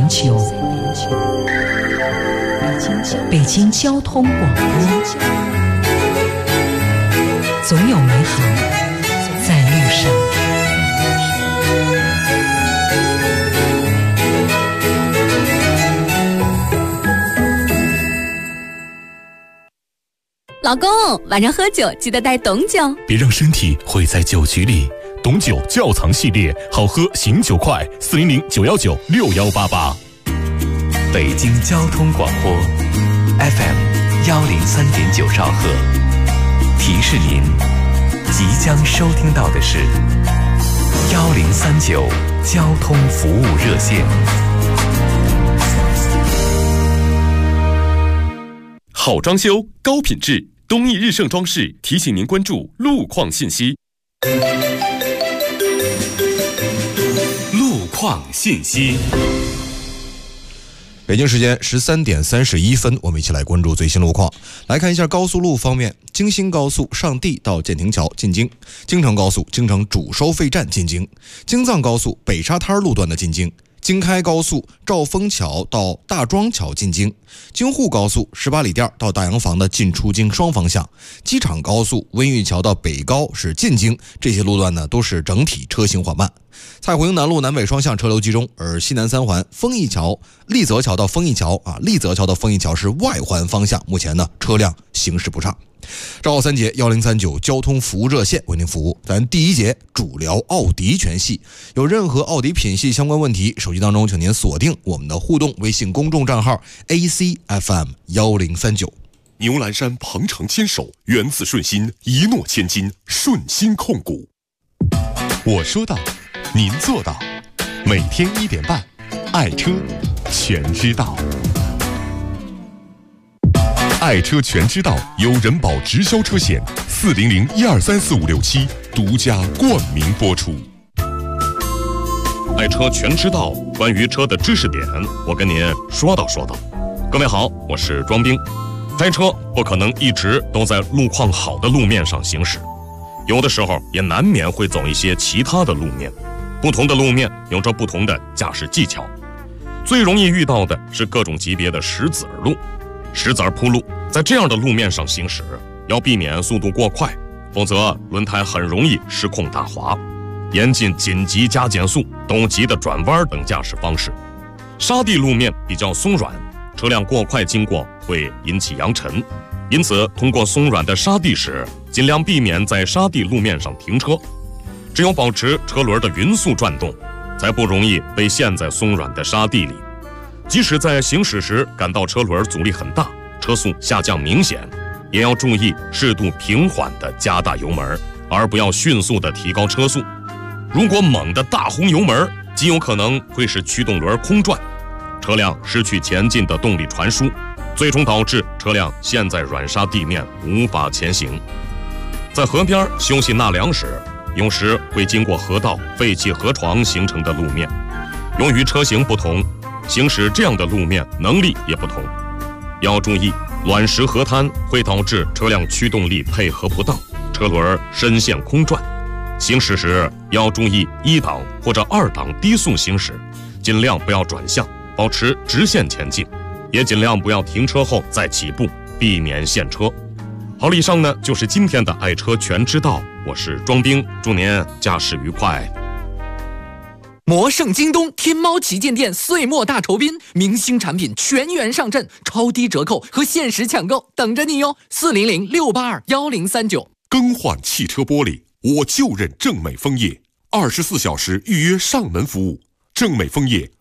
9，北京交通广播，总有美好在路上。 老公，晚上喝酒记得带董酒， 别让身体毁在酒局里。董酒窖藏系列，好喝醒酒快，400-919-6188。 北京交通广播 FM 103.9兆赫，提示您即将收听到的是1039交通服务热线。 好装修，高品质，东义日盛装饰提醒您关注路况信息。路况信息。 北京时间13点31分，我们一起来关注最新路况。来看一下高速路方面，京新高速上地到建亭桥进京，京承高速京承主收费站进京，京藏高速北沙滩路段的进京，京开高速兆丰桥到大庄桥进京，京沪高速18里店到大洋房的进出京双方向，机场高速温榆桥到北高是进京，这些路段呢都是整体车行缓慢。蔡湖营南路南北双向车流集中，而西南三环丰益桥、立泽桥到丰益桥立泽桥到丰益桥是外环方向，目前呢车辆行驶不畅。赵浩3节1039交通服务热线为您服务。咱第一节主聊奥迪全系，有任何奥迪品系相关问题，手机当中请您锁定我们的互动微信公众账号 ACFM1039。 牛栏山鹏程牵手，源自顺心，一诺千金，顺心控股。 我说到，您做到，每天1点半，爱车全知道。爱车全知道由人保直销车险400-1234567独家冠名播出。 爱车全知道，关于车的知识点，我跟您说道。各位好，我是庄兵。开车不可能一直都在路况好的路面上行驶，有的时候也难免会走一些其他的路面。不同的路面有着不同的驾驶技巧，最容易遇到的是各种级别的石子儿路、石子儿铺路。在这样的路面上行驶，要避免速度过快，否则轮胎很容易失控打滑。严禁紧急加减速、陡急的转弯等驾驶方式。沙地路面比较松软，车辆过快经过会引起扬尘，因此通过松软的沙地时，尽量避免在沙地路面上停车。只有保持车轮的匀速转动，才不容易被陷在松软的沙地里。即使在行驶时感到车轮阻力很大，车速下降明显，也要注意适度平缓地加大油门，而不要迅速地提高车速。如果猛地大轰油门，极有可能会使驱动轮空转，车辆失去前进的动力传输，最终导致车辆陷在软沙地面无法前行。在河边休息纳凉时，有时会经过河道、废弃河床形成的路面，由于车型不同，行驶这样的路面能力也不同。要注意，卵石河滩会导致车辆驱动力配合不当，车轮深陷空转。行驶时要注意1档或者2档低速行驶，尽量不要转向，保持直线前进，也尽量不要停车后再起步，避免陷车。好了，以上呢就是今天的爱车全知道，我是庄兵，祝您驾驶愉快。 魔圣京东天猫旗舰店岁末大酬宾，明星产品全员上阵，超低折扣和限时抢购等着你哟！400-682-1039。 更换汽车玻璃，我就认正美枫叶，24小时预约上门服务。正美枫叶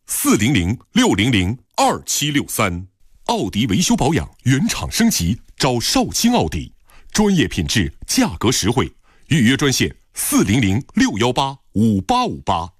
400-600-2763。奥迪维修保养原厂升级，找少卿奥迪，专业品质，价格实惠。预约专线400-618-5858。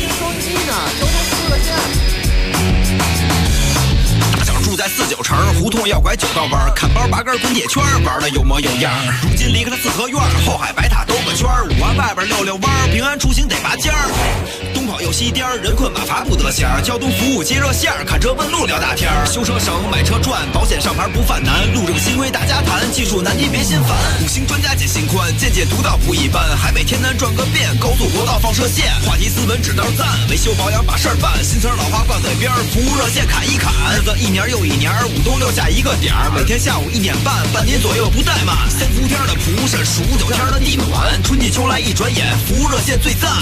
大小住在49城胡同莫要拐9道弯，看包8根滚铁圈，玩的有模有样。如今离开了四合院，后海白塔兜个圈，5环外边溜溜弯，平安出行得拔尖儿。东跑又西颠，人困马乏不得闲，交通服务接热线，看车问路聊大天。修车省，买车赚，保险上牌不犯难，路政新规大家谈，技术难题别心烦。5星专家解心宽，见解独到不一般，海北天南转个遍，高速国道放射线，话题斯文指道赞，维修保养把事儿办，新词老话挂嘴边，服务热线砍一砍，日子一年又一年，5冬6夏一个点儿，每天下午1点半，半年左右不怠慢。3伏天的蒲扇，数9天的地暖，春季秋来一转眼，服务热线最赞。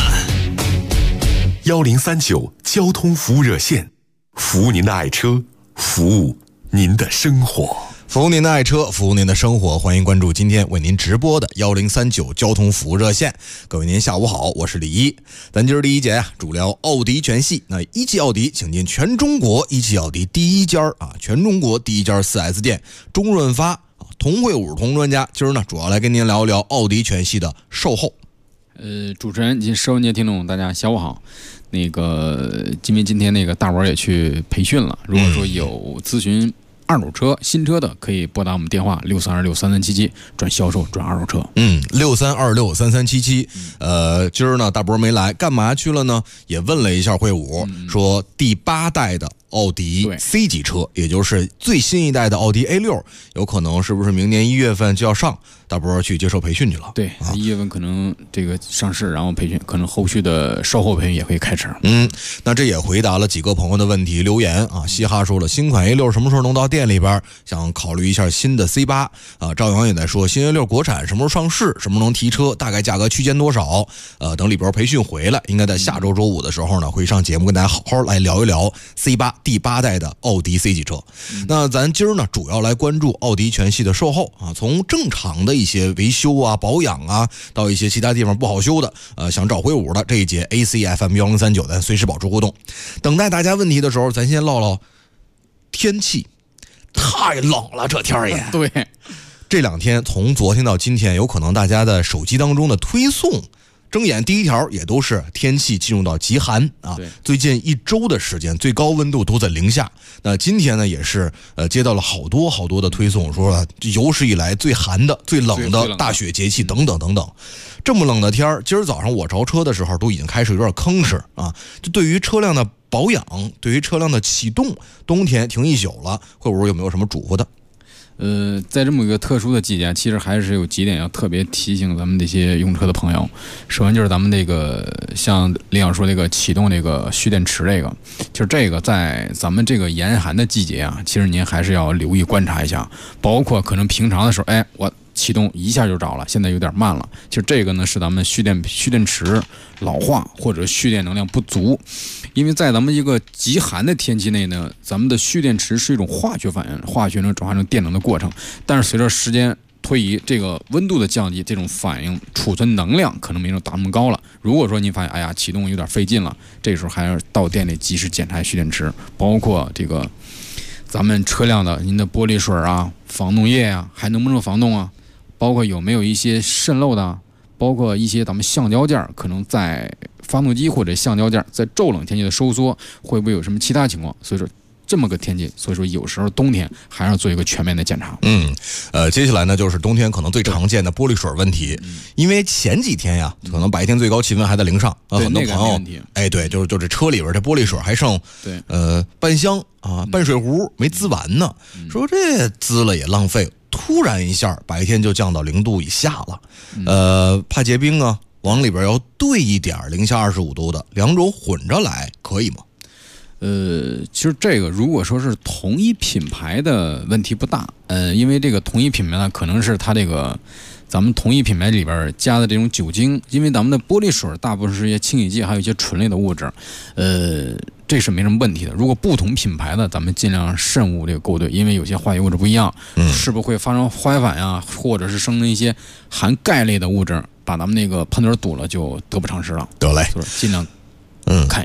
1039交通服务热线，服务您的爱车，服务您的生活。 服务您的爱车，服务您的生活，欢迎关注今天为您直播的1039交通服务热线。各位您下午好，我是李一。咱今儿第一节啊，主聊奥迪全系。那一汽奥迪请进全中国一汽奥迪第一家全中国第一家 4S 店中润发童慧武童专家，今儿呢主要来跟您聊一聊奥迪全系的售后。 主持人及收音机听众大家下午好。因为今天大伙儿也去培训了，如果说有咨询二手车新车的，可以拨打我们电话63263377转销售转二手车。63263377。今儿呢大伯没来，干嘛去了呢？也问了一下慧武，说第8代的奥迪 C 级车，也就是最新一代的奥迪 A6， 有可能是不是明年1月份就要上？大伯去接受培训去了。 对，1月份可能上市，然后培训，可能后续的售后培训也会开始。 那这也回答了几个朋友的问题留言啊。嘻哈说了，新款 A6 什么时候能到店里边？想考虑一下新的 C8 啊。赵阳也在说，新 A6 国产什么时候上市？什么时候能提车？大概价格区间多少？等里边培训回来，应该在下周周五的时候呢，会上节目跟大家好好来聊一聊 C8 第8代的奥迪 C 级车。那咱今儿呢，主要来关注奥迪全系的售后啊，从正常的一些维修啊、保养啊，到一些其他地方不好修的，想找慧武的，这一节 ACFM1039，咱随时保持互动。等待大家问题的时候，咱先唠唠天气。太冷了，这天也。 对， 这2天从昨天到今天，有可能大家的手机当中的推送，睁眼第一条也都是天气进入到极寒啊。最近1周的时间，最高温度都在0下。那今天呢，也是接到了好多的推送，说有史以来最寒的、最冷的大雪节气等等等等。这么冷的天儿，今儿早上我着车的时候都已经开始有点吭哧啊。就对于车辆的保养，对于车辆的启动，冬天停1宿了，慧武有没有什么嘱咐的？ 在这么一个特殊的季节，其实还是有几点要特别提醒咱们这些用车的朋友。首先就是咱们像林老说启动蓄电池就是在咱们这个严寒的季节啊，其实您还是要留意观察一下，包括可能平常的时候，我启动一下就着了，现在有点慢了。其实呢是咱们蓄电池老化或者蓄电能量不足。因为在咱们一个极寒的天气内呢，咱们的蓄电池是一种化学反应，化学能转化成电能的过程。但是随着时间推移，这个温度的降低，这种反应储存能量可能没有打那么高了。如果说您发现启动有点费劲了，这时候还要到店里及时检查蓄电池，包括咱们车辆的您的玻璃水啊、防冻液啊，还能不能防冻啊？包括有没有一些渗漏的，包括一些咱们橡胶件可能在发动机或者橡胶件在骤冷天气的收缩，会不会有什么其他情况？所以说这么个天气，所以说有时候冬天还要做一个全面的检查。 接下来呢就是冬天可能最常见的玻璃水问题。因为前几天呀，可能白天最高气温还在0上，很多朋友对，就是车里边这玻璃水还剩半箱啊，半水壶没滋完呢，说这滋了也浪费。突然一下白天就降到0度以下了，怕结冰啊，往里边要兑一点0下25度的，两种混着来可以吗？ 其实如果说是同一品牌的问题不大，因为同一品牌呢，可能是它咱们同一品牌里边加的这种酒精，因为咱们的玻璃水大部分是一些清洗剂，还有一些醇类的物质，这是没什么问题的。如果不同品牌的，咱们尽量慎勿勾兑，因为有些化学物质不一样，是不是会发生化学反应或者是生成一些含钙类的物质，把咱们喷嘴堵了，就得不偿失了。 得嘞， 就是尽量看一下。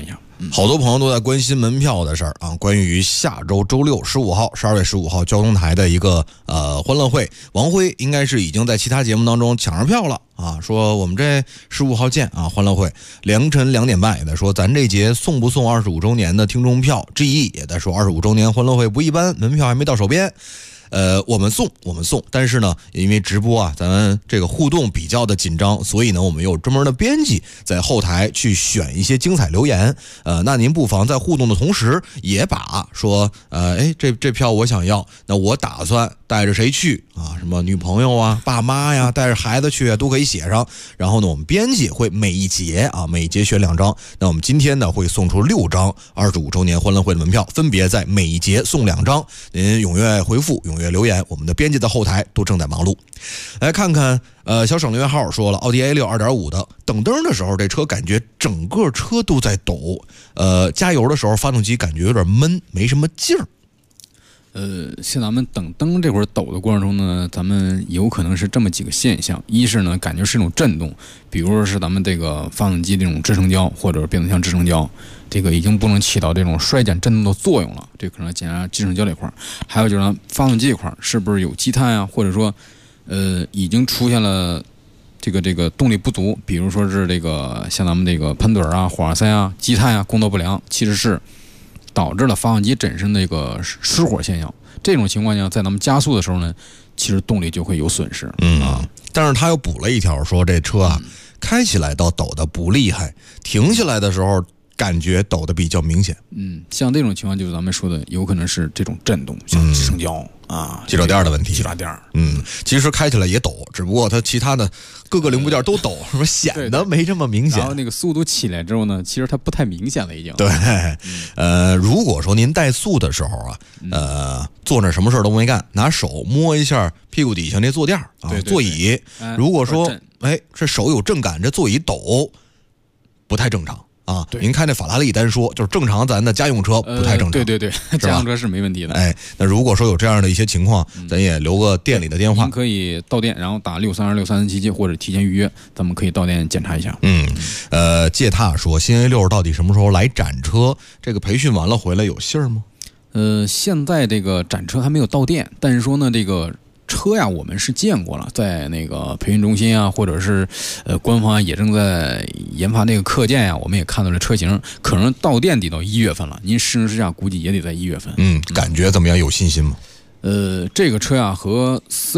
好多朋友都在关心门票的事儿啊。关于下周周六15号12月15号交通台的一个欢乐会，王辉应该是已经在其他节目当中抢上票了啊，说我们这15号见啊，欢乐会凌晨2点半也在说咱这节送不送25周年的听众票， GE 也在说25周年欢乐会不一般，门票还没到手边。我们送，但是呢，因为直播啊，咱们这个互动比较的紧张，所以呢，我们有专门的编辑在后台去选一些精彩留言。那您不妨在互动的同时，也把说，这票我想要，那我打算带着谁去啊？什么女朋友啊、爸妈呀，带着孩子去啊，都可以写上。然后呢，我们编辑会每一节选2张。那我们今天呢，会送出6张25周年欢乐会的门票，分别在每一节送2张。您踊跃回复，踊跃留言，我们的编辑在后台都正在忙碌。来看看小省留言号说了，奥迪 A6 2.5 的等灯的时候，这车感觉整个车都在抖，加油的时候发动机感觉有点闷，没什么劲儿。 像咱们等灯这会儿抖的过程中呢，咱们有可能是这么几个现象：一是呢，感觉是一种震动，比如说是咱们这个发动机这种支撑胶或者变速箱支撑胶，这个已经不能起到这种衰减震动的作用了，这可能检查支撑胶这块。还有就是发动机这块是不是有积碳啊，或者说已经出现了这个动力不足，比如说是这个像咱们这个喷嘴啊、火花塞啊、积碳啊工作不良，其实是导致了发动机本身的一个失火现象。这种情况下，在咱们加速的时候呢，其实动力就会有损失。 但是他又补了一条，说这车啊，开起来倒抖得不厉害，停下来的时候感觉抖得比较明显。 像这种情况就是咱们说的，有可能是这种震动，像支撑胶鸡爪垫的问题。 鸡爪垫。 其实开起来也抖，只不过它其他的各个零部件都抖，是不是显得没这么明显？ 然后那个速度起来之后呢，其实它不太明显了已经。 对，如果说您怠速的时候啊，坐那什么事都没干，拿手摸一下屁股底下那坐垫啊，座椅，如果说这手有震感，这座椅抖，不太正常。您看这法拉利单说，就是正常咱的家用车不太正常。 对，家用车是没问题的。 那如果说有这样的一些情况，咱也留个店里的电话， 您可以到店，然后打6326377或者提前预约，咱们可以到店检查一下。 借踏说新 A6 到底什么时候来展车？这个培训完了回来有信儿吗？ 现在这个展车还没有到店，但是说呢，这个车呀，我们是见过了，在那个培训中心啊，或者是官方也正在研发那个课件呀，我们也看到了车型，可能到店得到1月份了。您试乘试驾估计也得在1月份。 感觉怎么样？有信心吗？ 这个车呀和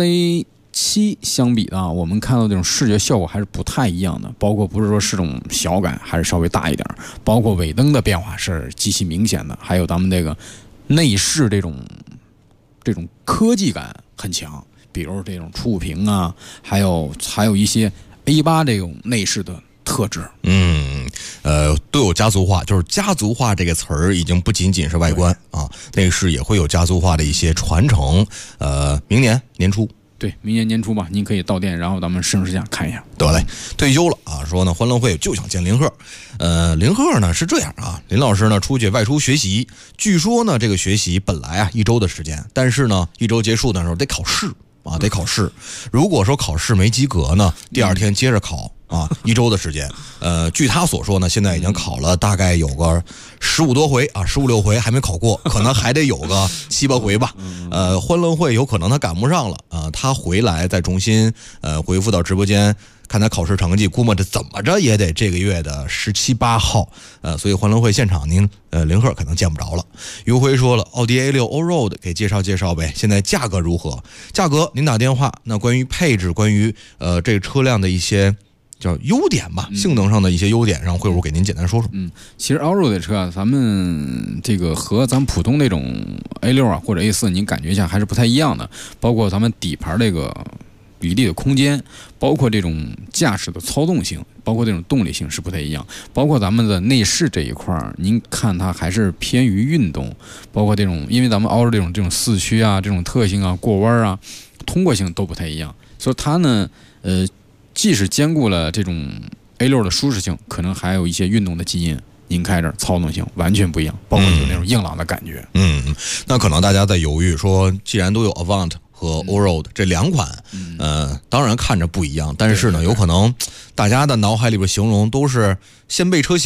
C7 相比啊，我们看到这种视觉效果还是不太一样的，包括不是说是种小改，还是稍微大一点，包括尾灯的变化是极其明显的，还有咱们这个内饰这种科技感很强，比如这种触屏啊，还有一些 A8 这种内饰的特质。 都有家族化，就是家族化这个词儿已经不仅仅是外观啊，内饰也会有家族化的一些传承。明年年初。 对，明年年初吧，您可以到店，然后咱们试乘试驾看一下。 得嘞，退休了啊，说呢欢乐会就想见林鹤。林鹤呢是这样啊，林老师呢外出学习，据说呢这个学习本来1周的时间，但是呢1周结束的时候得考试啊，得考试。如果说考试没及格呢，第2天接着考啊，1周的时间。据他所说呢，现在已经考了大概有个15多回啊，15、16回还没考过，可能还得有个7、8回吧。欢乐会有可能他赶不上了啊，他回来再重新回复到直播间，看他考试成绩，估摸着怎么着也得这个月的17、18号。所以欢乐会现场您林鹤可能见不着了。于辉说了，奥迪 A6 Allroad 给介绍介绍呗，现在价格如何？价格您打电话。那关于配置，关于这个车辆的一些叫优点吧，性能上的一些优点，让慧茹给您简单说说。 其实 Allroad 的车啊，咱们这个和咱们普通那种 A6 啊或者 A4，您感觉一下还是不太一样的。包括咱们底盘这个比例的空间，包括这种驾驶的操纵性，包括这种动力性是不太一样。包括咱们的内饰这一块，您看它还是偏于运动，包括这种，因为咱们 Allroad 这种四驱啊，这种特性啊，过弯啊，通过性都不太一样，所以它呢，既是兼顾了这种 A6 的舒适性，可能还有一些运动的基因。您开着操纵性完全不一样，包括有那种硬朗的感觉。 那可能大家在犹豫说，既然都有 Avant 和 Allroad 这2款，当然看着不一样，但是呢，有可能大家的脑海里边形容都是掀背车型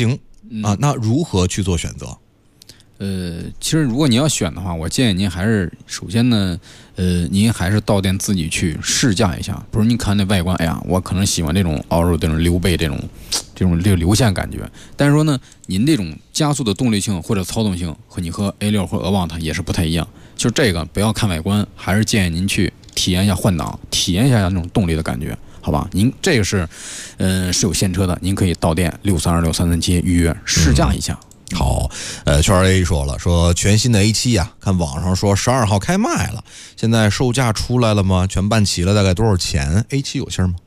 啊，那如何去做选择？ 其实如果你要选的话，我建议您还是首先呢，您还是到店自己去试驾一下。比如你看那外观，哎呀，我可能喜欢这种凹肉、这种溜背、这种流线感觉。但是说呢，您这种加速的动力性或者操纵性和你和 A6 或者Avant也是不太一样。就这个不要看外观，还是建议您去体验一下换挡，体验一下那种动力的感觉，好吧？您这个是有现车的，您可以到店6326-337预约试驾一下。 好，圈 A 说全新的 A7 呀，看网上说12号开卖了，现在售价出来了吗？全办齐了，大概多少钱 ？A7 有信吗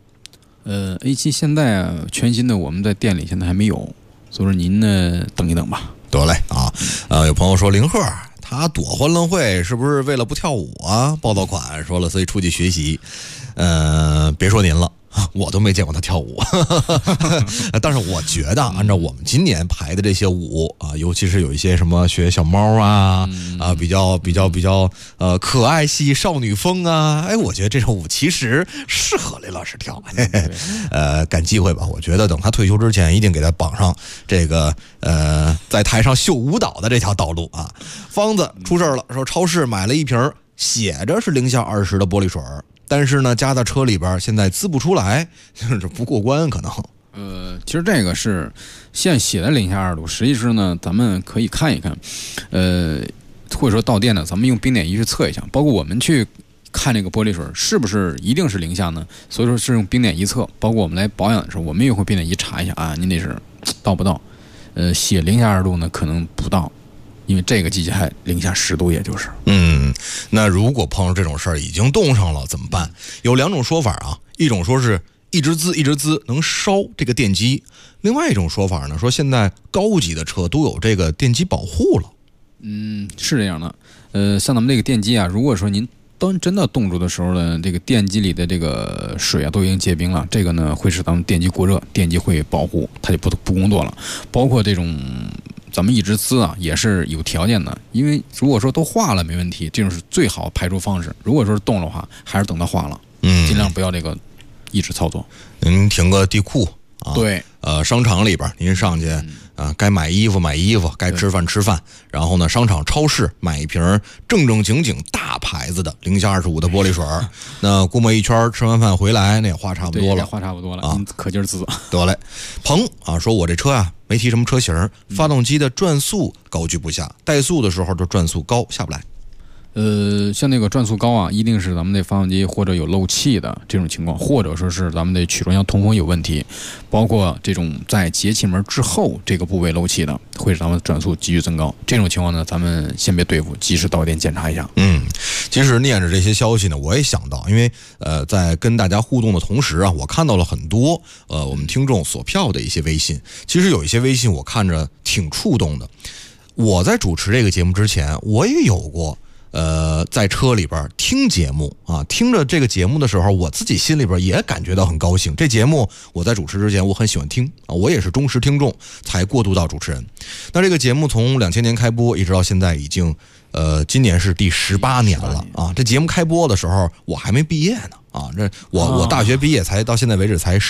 ？A7 现在全新的我们在店里现在还没有，所以说您呢等一等吧。 得嘞啊，有朋友说林鹤他躲欢乐会是不是为了不跳舞啊？报到款说了，所以出去学习。别说您了。我都没见过他跳舞，但是我觉得按照我们今年排的这些舞啊，尤其是有一些什么学小猫啊，比较可爱系少女风啊，哎，我觉得这种舞其实适合雷老师跳，赶机会吧，我觉得等他退休之前，一定给他绑上这个在台上秀舞蹈的这条道路啊。方子出事了，说超市买了一瓶写着是零下20的玻璃水。但是呢，加到车里边，现在滋不出来，这不过关可能。 其实这个是现在写的零下2度，实际是呢，咱们可以看一看，或者说到店呢，咱们用冰点仪去测一下，包括我们去看这个玻璃水是不是一定是零下呢？所以说是用冰点仪测，包括我们来保养的时候，我们也会冰点仪查一下啊，您这是到不到？写零下2度呢，可能不到。因为这个季节还零下10度，也就是。 那如果碰上这种事儿已经冻上了怎么办？有两种说法啊，一种说是一直滋能烧这个电机，另外一种说法呢，说现在高级的车都有这个电机保护了。 是这样的。像咱们这个电机啊，如果说您当真的冻住的时候呢，这个电机里的这个水啊都已经结冰了，这个呢会使咱们电机过热，电机会保护，它就不工作了。包括这种咱们一直滋啊，也是有条件的，因为如果说都化了没问题，这种是最好排除方式。如果说是冻的话，还是等它化了，尽量不要这个一直操作。 您停个地库啊， 对， 商场里边您上去该买衣服买衣服，该吃饭吃饭，然后呢，商场超市买一瓶正经大牌子的零下25的玻璃水，那估摸一圈吃完饭回来，那也花差不多了， 花差不多了啊，可劲儿滋。 得嘞，鹏啊，说我这车啊没提什么车型，发动机的转速高居不下，怠速的时候就转速高下不来。 像那个转速高啊，一定是咱们的发动机或者有漏气的这种情况，或者说是咱们的曲轴箱通风有问题，包括这种在节气门之后这个部位漏气的，会使咱们转速急剧增高。这种情况呢，咱们先别对付，及时到店检查一下。 其实念着这些消息呢，我也想到，因为在跟大家互动的同时啊，我看到了很多我们听众锁票的一些微信。其实有一些微信我看着挺触动的。我在主持这个节目之前，我也有过。在车里边听节目啊，听着这个节目的时候，我自己心里边也感觉到很高兴。这节目我在主持之前我很喜欢听啊，我也是忠实听众，才过渡到主持人。那这个节目从2000年开播一直到现在，已经今年是第18年了啊。这节目开播的时候我还没毕业呢啊，这我大学毕业才到现在为止才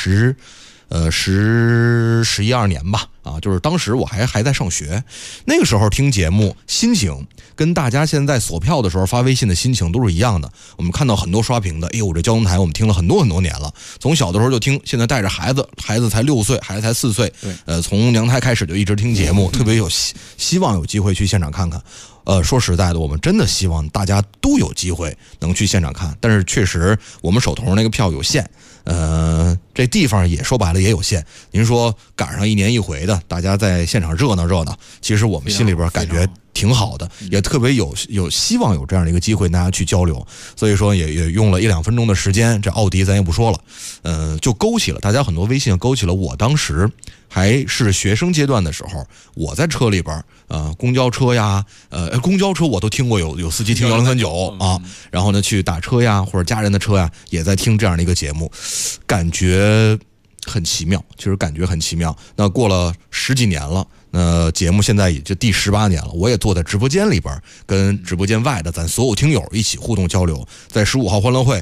11、12年吧啊，就是当时我还在上学，那个时候听节目心情跟大家现在锁票的时候发微信的心情都是一样的。我们看到很多刷屏的，哎呦，这交通台我们听了很多年了，从小的时候就听，现在带着孩子才6岁，孩子才4岁，从娘胎开始就一直听节目，特别有希望有机会去现场看看。说实在的，我们真的希望大家都有机会能去现场看，但是确实我们手头上那个票有限，这地方也说白了也有限。您说赶上1年1回的，大家在现场热闹，其实我们心里边感觉挺好的，也特别有希望有这样的一个机会大家去交流。所以说也用了1-2分钟的时间，这奥迪咱也不说了，就勾起了大家很多微信，勾起了我当时还是学生阶段的时候，我在车里边公交车呀，公交车我都听过有司机听1039啊，然后呢去打车呀或者家人的车呀也在听这样的一个节目，感觉很奇妙，其实感觉很奇妙。那过了10几年了，那节目现在也就第18年了，我也坐在直播间里边，跟直播间外的咱所有听友一起互动交流。在15号欢乐会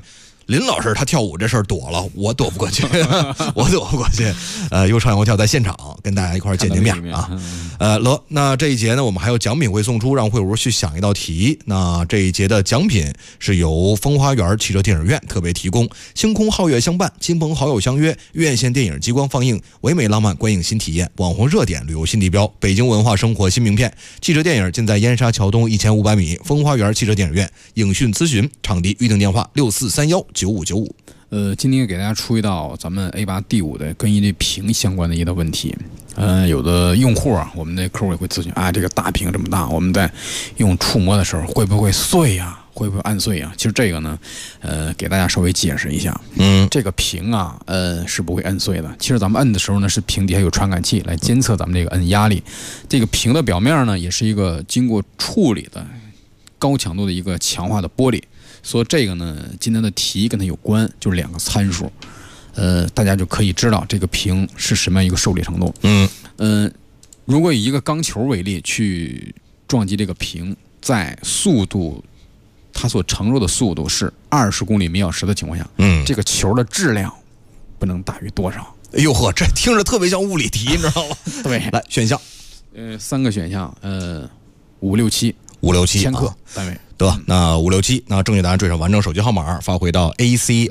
林老师他跳舞这事儿躲了，我躲不过去，我躲不过去。又唱又跳在现场，跟大家一块儿见面啊。那这一节呢，我们还有奖品会送出，让慧茹去想一道题。那这一节的奖品是由风花园汽车电影院特别提供，星空皓月相伴，亲朋好友相约，院线电影激光放映，唯美浪漫观影新体验，网红热点旅游新地标，北京文化生活新名片。汽车电影尽在燕莎桥东1500米风花园汽车电影院。影讯咨询场地预订电话64319595。 今天给大家出一道咱们 A8 D5的跟这屏相关的一道问题。有的用户啊，我们的客户也会咨询啊，这个大屏这么大，我们在用触摸的时候会不会碎呀？会不会按碎呀？其实这个呢，给大家稍微解释一下。这个屏啊，是不会按碎的。其实咱们摁的时候呢，是屏底下有传感器来监测咱们这个摁压力。这个屏的表面呢，也是一个经过处理的高强度的一个强化的玻璃。所以这个呢，今天的题跟它有关，就是2个参数，大家就可以知道这个屏是什么样一个受力程度。如果以一个钢球为例去撞击这个屏，在速度它所承受的速度是20公里每小时的情况下，这个球的质量不能大于多少？ 哎呦呵，这听着特别像物理题，你知道吗？ 对， 来选项 ，3个选项，567千克单位。 得，那567，那正确答案缀上完整手机号码发回到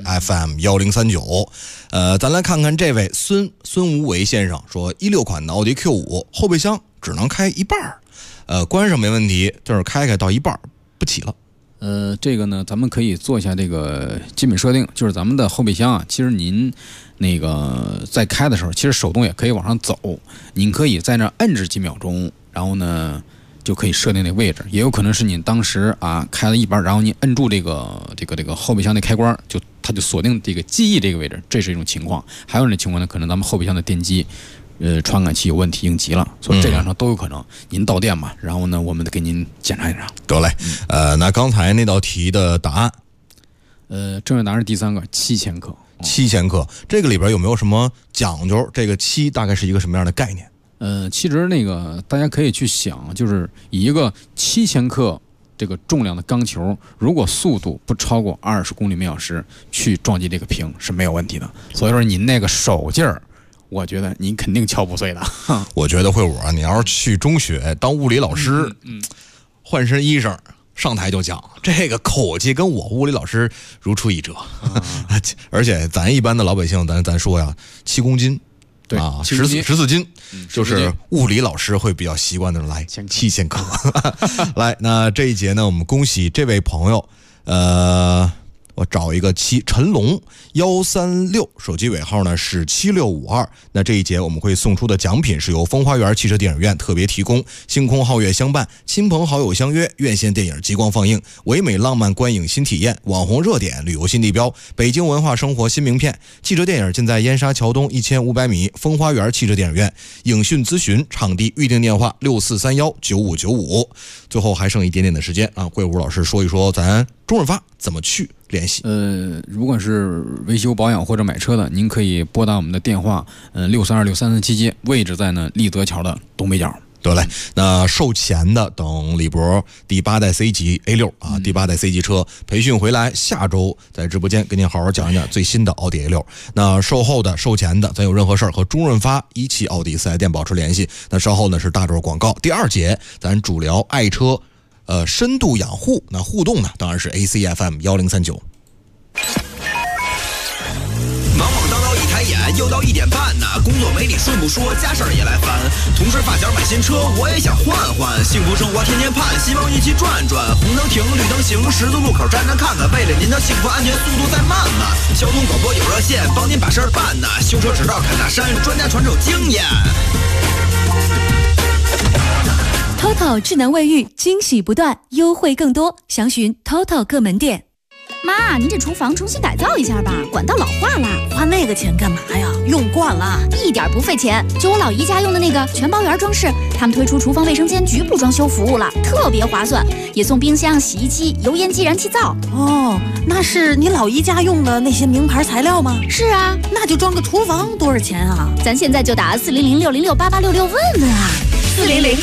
ACFM1039。咱来看看这位孙无为先生说，16款的奥迪 Q5 后备箱只能开一半，关上没问题，就是开到一半不起了。 这个呢，咱们可以做一下这个基本设定，就是咱们的后备箱啊，其实您那个在开的时候，其实手动也可以往上走，您可以在那摁着几秒钟，然后呢就可以设定那个位置，也有可能是你当时啊开了一半，然后你摁住这个后备箱的开关，它就锁定这个记忆这个位置，这是一种情况。还有一种情况呢，可能咱们后备箱的电机传感器有问题应急了，所以这2种都有可能。您到店吧，然后呢我们给您检查检查。 得嘞，那刚才那道题的答案， 正确答案是第3个7千克。 7千克，这个里边有没有什么讲究？这个7大概是一个什么样的概念？ 其实那个大家可以去想，就是以一个7千克这个重量的钢球，如果速度不超过20公里每小时去撞击这个屏是没有问题的。所以说您那个手劲儿，我觉得您肯定敲不碎的。 我觉得慧武啊，你要是去中学当物理老师，换身衣裳上台就讲，这个口气跟我物理老师如出一辙。而且咱一般的老百姓，咱说呀，7公斤。 对啊，14斤，就是物理老师会比较习惯的来7千克。来，那这一节呢，我们恭喜这位朋友，我找一个陈龙136，手机尾号呢是7652。那这一节我们会送出的奖品是由风花园汽车电影院特别提供，星空皓月相伴，亲朋好友相约，院线电影激光放映，唯美浪漫观影新体验，网红热点旅游新地标，北京文化生活新名片。汽车电影尽在燕莎桥东1500米风花园汽车电影院。影讯咨询场地预订电话64319595。最后还剩一点点的时间啊，慧武老师说一说咱中润发怎么去联系？ 如果是维修保养或者买车的，您可以拨打我们的电话，6326347，位置在呢立泽桥的东北角。 得嘞，那售前的等李博第8代 C 级 A6 啊，第8代 C 级车培训回来，下周在直播间跟您好好讲一讲最新的奥迪 A6。那售后的、售前的，咱有任何事儿和中润发一汽奥迪4S店保持联系。那稍后呢是大段广告，第2节咱主聊爱车，深度养护。那互动呢，当然是 ACFM1039。 忙忙叨叨一抬眼，又到1点半呢，工作没理顺不说，家事儿也来烦。同事发小买新车，我也想换换，幸福生活天天盼，希望一起转转。红灯停，绿灯行，十字路口站站看看，为了您的幸福安全，速度再慢慢。交通广播有热线，帮您把事儿办呢。修车指导侃大山，专家传授经验。 TOTO 智能卫浴，惊喜不断，优惠更多，详询 TOTO 各门店。 妈，您这厨房重新改造一下吧，管道老化了。 花那个钱干嘛呀？用惯了， 一点不费钱。就我老姨家用的那个全包圆装饰，他们推出厨房卫生间局部装修服务了，特别划算，也送冰箱、洗衣机、油烟机、燃气灶。 哦，那是你老姨家用的那些名牌材料吗？ 是啊， 那就装个厨房多少钱啊？ 咱现在就打400-606-8866问问啊。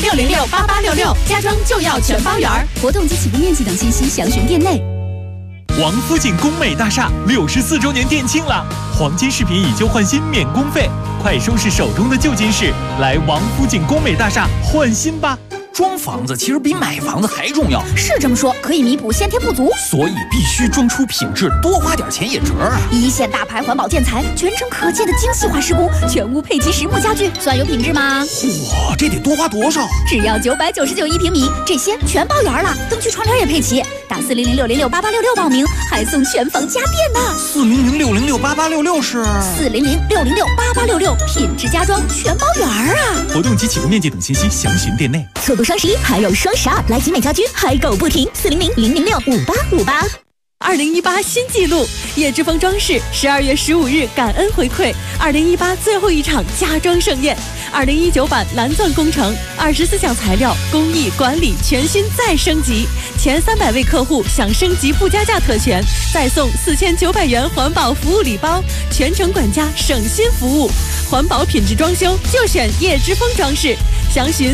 400-606-8866，家装就要全包圆。 活动及起步面积等信息详询店内。 王府井工美大厦64周年店庆了，黄金饰品以旧换新免工费，快收拾手中的旧金饰，来王府井工美大厦换新吧。 装房子其实比买房子还重要， 是这么说，可以弥补先天不足， 所以必须装出品质，多花点钱也值啊！ 一线大牌环保建材，全程可见的精细化施工，全屋配齐实木家具，算有品质吗？ 哇，这得多花多少？ 只要999一平米，这些全包圆了，灯具窗帘也配齐。打40060688866报名，还送全房家电呢。 40060688866是 40060688866，品质家装全包圆啊！ 活动及起步面积等信息详询店内。 错过双11还有双12，来集美家居嗨购不停，40000065858。 2018新纪录，叶之峰装饰12月15日感恩回馈2018最后一场家装盛宴，2019版蓝钻工程24项材料工艺管理全新再升级，前300位客户享升级不加价特权，再送4900元环保服务礼包，全程管家省心服务，环保品质装修就选叶之峰装饰，详询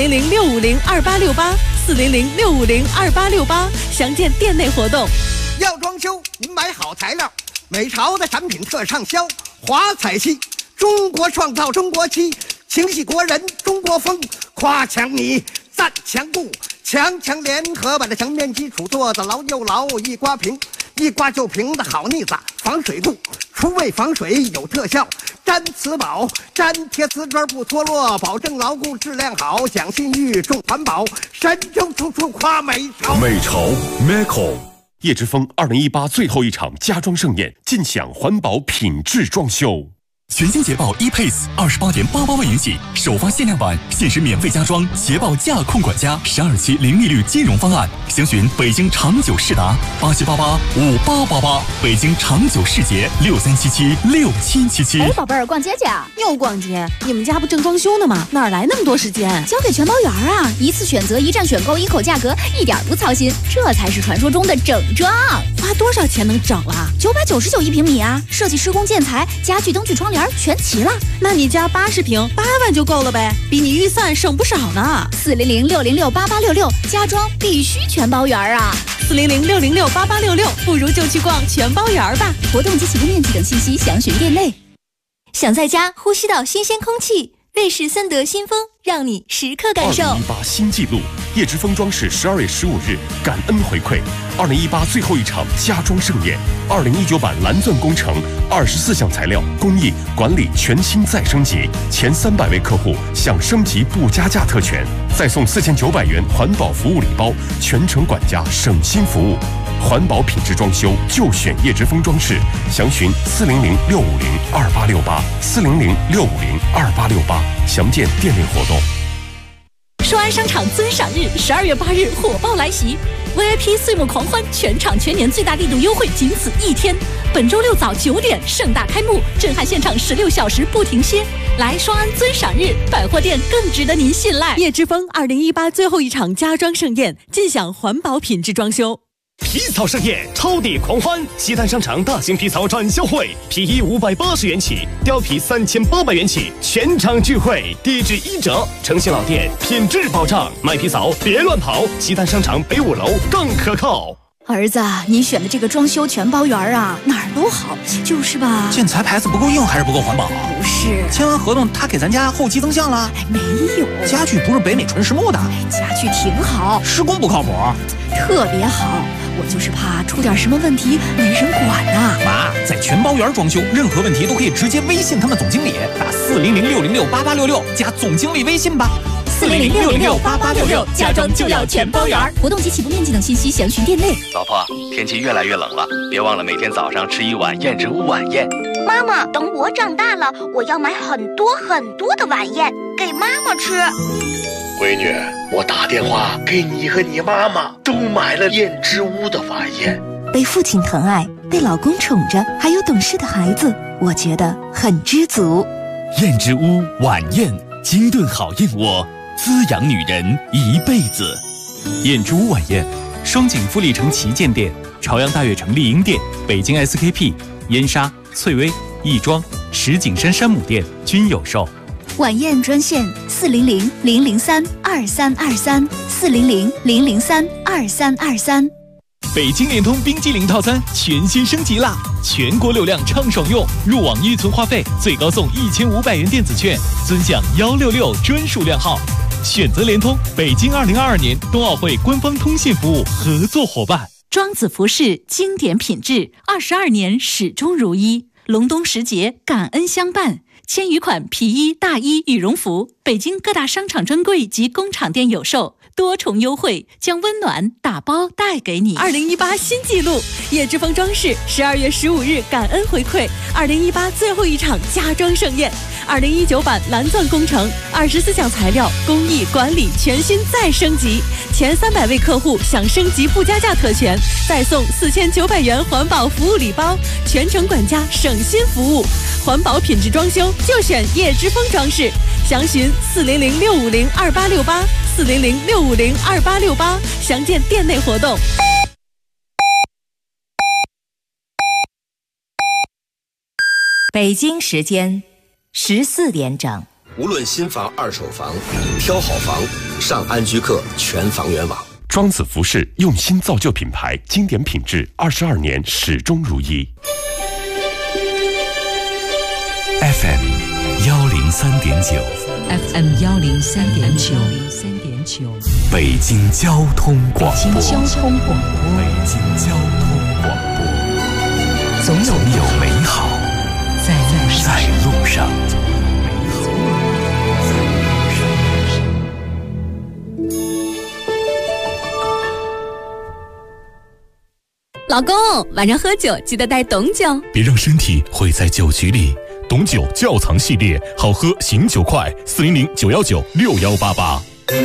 400-650-2868，400-650-2868，详见店内活动。 要装修，您买好材料，美潮的产品特畅销，华彩漆，中国创造中国漆，情系国人中国风，夸墙泥，赞墙布，强联合把这墙面基础做得牢又牢，一刮平，一刮就平的好腻子，防水度，除味防水有特效，粘瓷宝，粘贴瓷砖不脱落，保证牢固质量好，讲信誉重环保，神州处处夸美潮。 美潮 Meco。叶之峰2018最后一场家装盛宴，尽享环保品质装修。 全新捷豹 ePace28.88万元起，首发限量版，限时免费加装捷豹驾控管家，12期零利率金融方案，详询北京长久世达87885888，北京长久世捷63776777。 哎，宝贝儿，逛街去啊？ 又逛街？你们家不正装修呢吗？哪来那么多时间？ 交给全包圆啊！一次选择，一站选购，一口价格，一点不操心，这才是传说中的整装。 花多少钱能整了 ？999一平米啊！设计施工建材、家具、灯具、窗帘全齐了。 那你家80平8万就够了呗，比你预算省不少呢。 400-6068866，家装必须全包圆啊 ！400-6068866，不如就去逛全包圆吧。 活动及起步面积等信息详询店内。 想在家呼吸到新鲜空气，瑞士森德新风让你时刻感受。 2018新纪录，叶之峰装饰12月15日感恩回馈2018最后一场家装盛宴，2019版蓝钻工程24项材料工艺管理全新再升级，前300位客户享升级不加价特权，再送4900元环保服务礼包，全程管家省心服务，环保品质装修就选叶之峰装饰，详询400-650-2868，400-650-2868，详见店内活动。 双安商场尊赏日12月8日火爆来袭 ，VIP 岁末狂欢，全场全年最大力度优惠仅此1天。本周6早9点盛大开幕，震撼现场16小时不停歇。来双安尊赏日，百货店更值得您信赖。叶之峰2018最后一场家装盛宴，尽享环保品质装修。 皮草盛宴，超地狂欢！西单商场大型皮草展销会，皮衣580元起，貂皮3800元起，全场聚会，低至1折，诚信老店，品质保障。买皮草别乱跑，西单商场北5楼更可靠。 儿子，你选的这个装修全包圆啊，哪儿都好，就是吧？ 建材牌子不够硬还是不够环保？ 不是， 签完合同他给咱家后期增项了？ 没有， 家具不是北美纯实木的， 家具挺好， 施工不靠谱， 特别好。我就是怕出点什么问题没人管呐。 妈，在全包圆装修，任何问题都可以直接微信他们总经理，打400-606-8866加总经理微信吧。 400-606-8866，家装就要全包圆。 活动及起步面积等信息详询店内。 老婆，天气越来越冷了，别忘了每天早上吃一碗燕之屋晚宴。 妈妈，等我长大了，我要买很多很多的晚宴给妈妈吃。 闺女，我打电话给你和你妈妈都买了燕之屋的晚宴。 被父亲疼爱，被老公宠着，还有懂事的孩子，我觉得很知足。 燕之屋晚宴，精炖好燕窝，滋养女人一辈子。 燕之屋晚宴，双井富力城旗舰店、朝阳大悦城丽婴店、北京 SKP、燕莎、翠微、亦庄、石景山山姆店均有售。 晚宴专线400-003-2323，400-003-2323。 北京联通冰激凌套餐全新升级啦！全国流量畅爽用，入网预存话费最高送1500元电子券，尊享166专属量号。选择联通，北京2022年冬奥会官方通信服务合作伙伴。 庄子服饰经典品质，22年始终如一。隆冬时节，感恩相伴。千余款皮衣、大衣、羽绒服，北京各大商场专柜及工厂店有售，多重优惠，将温暖打包带给你。2018新纪录，叶之峰装饰12月15日感恩回馈2018最后一场家装盛宴。2019版蓝钻工程24项材料工艺管理全新再升级，前300位客户享升级不加价特权，再送4900元环保服务礼包，全程管家省心服务，环保品质装修就选叶之峰装饰，详询400-650-2868，400-650-2868，详见店内活动。 北京时间14点整。 无论新房、二手房，挑好房上安居客全房源网。 庄子服饰用心造就品牌，经典品质，22年始终如一。 FM 103.9 FM 103.9， 北京交通广播。 北京交通广播。 北京交通广播。总有美好在路上。 老公，晚上喝酒记得带董酒， 别让身体毁在酒局里。董酒窖藏系列，好喝醒酒快，400-919-6188。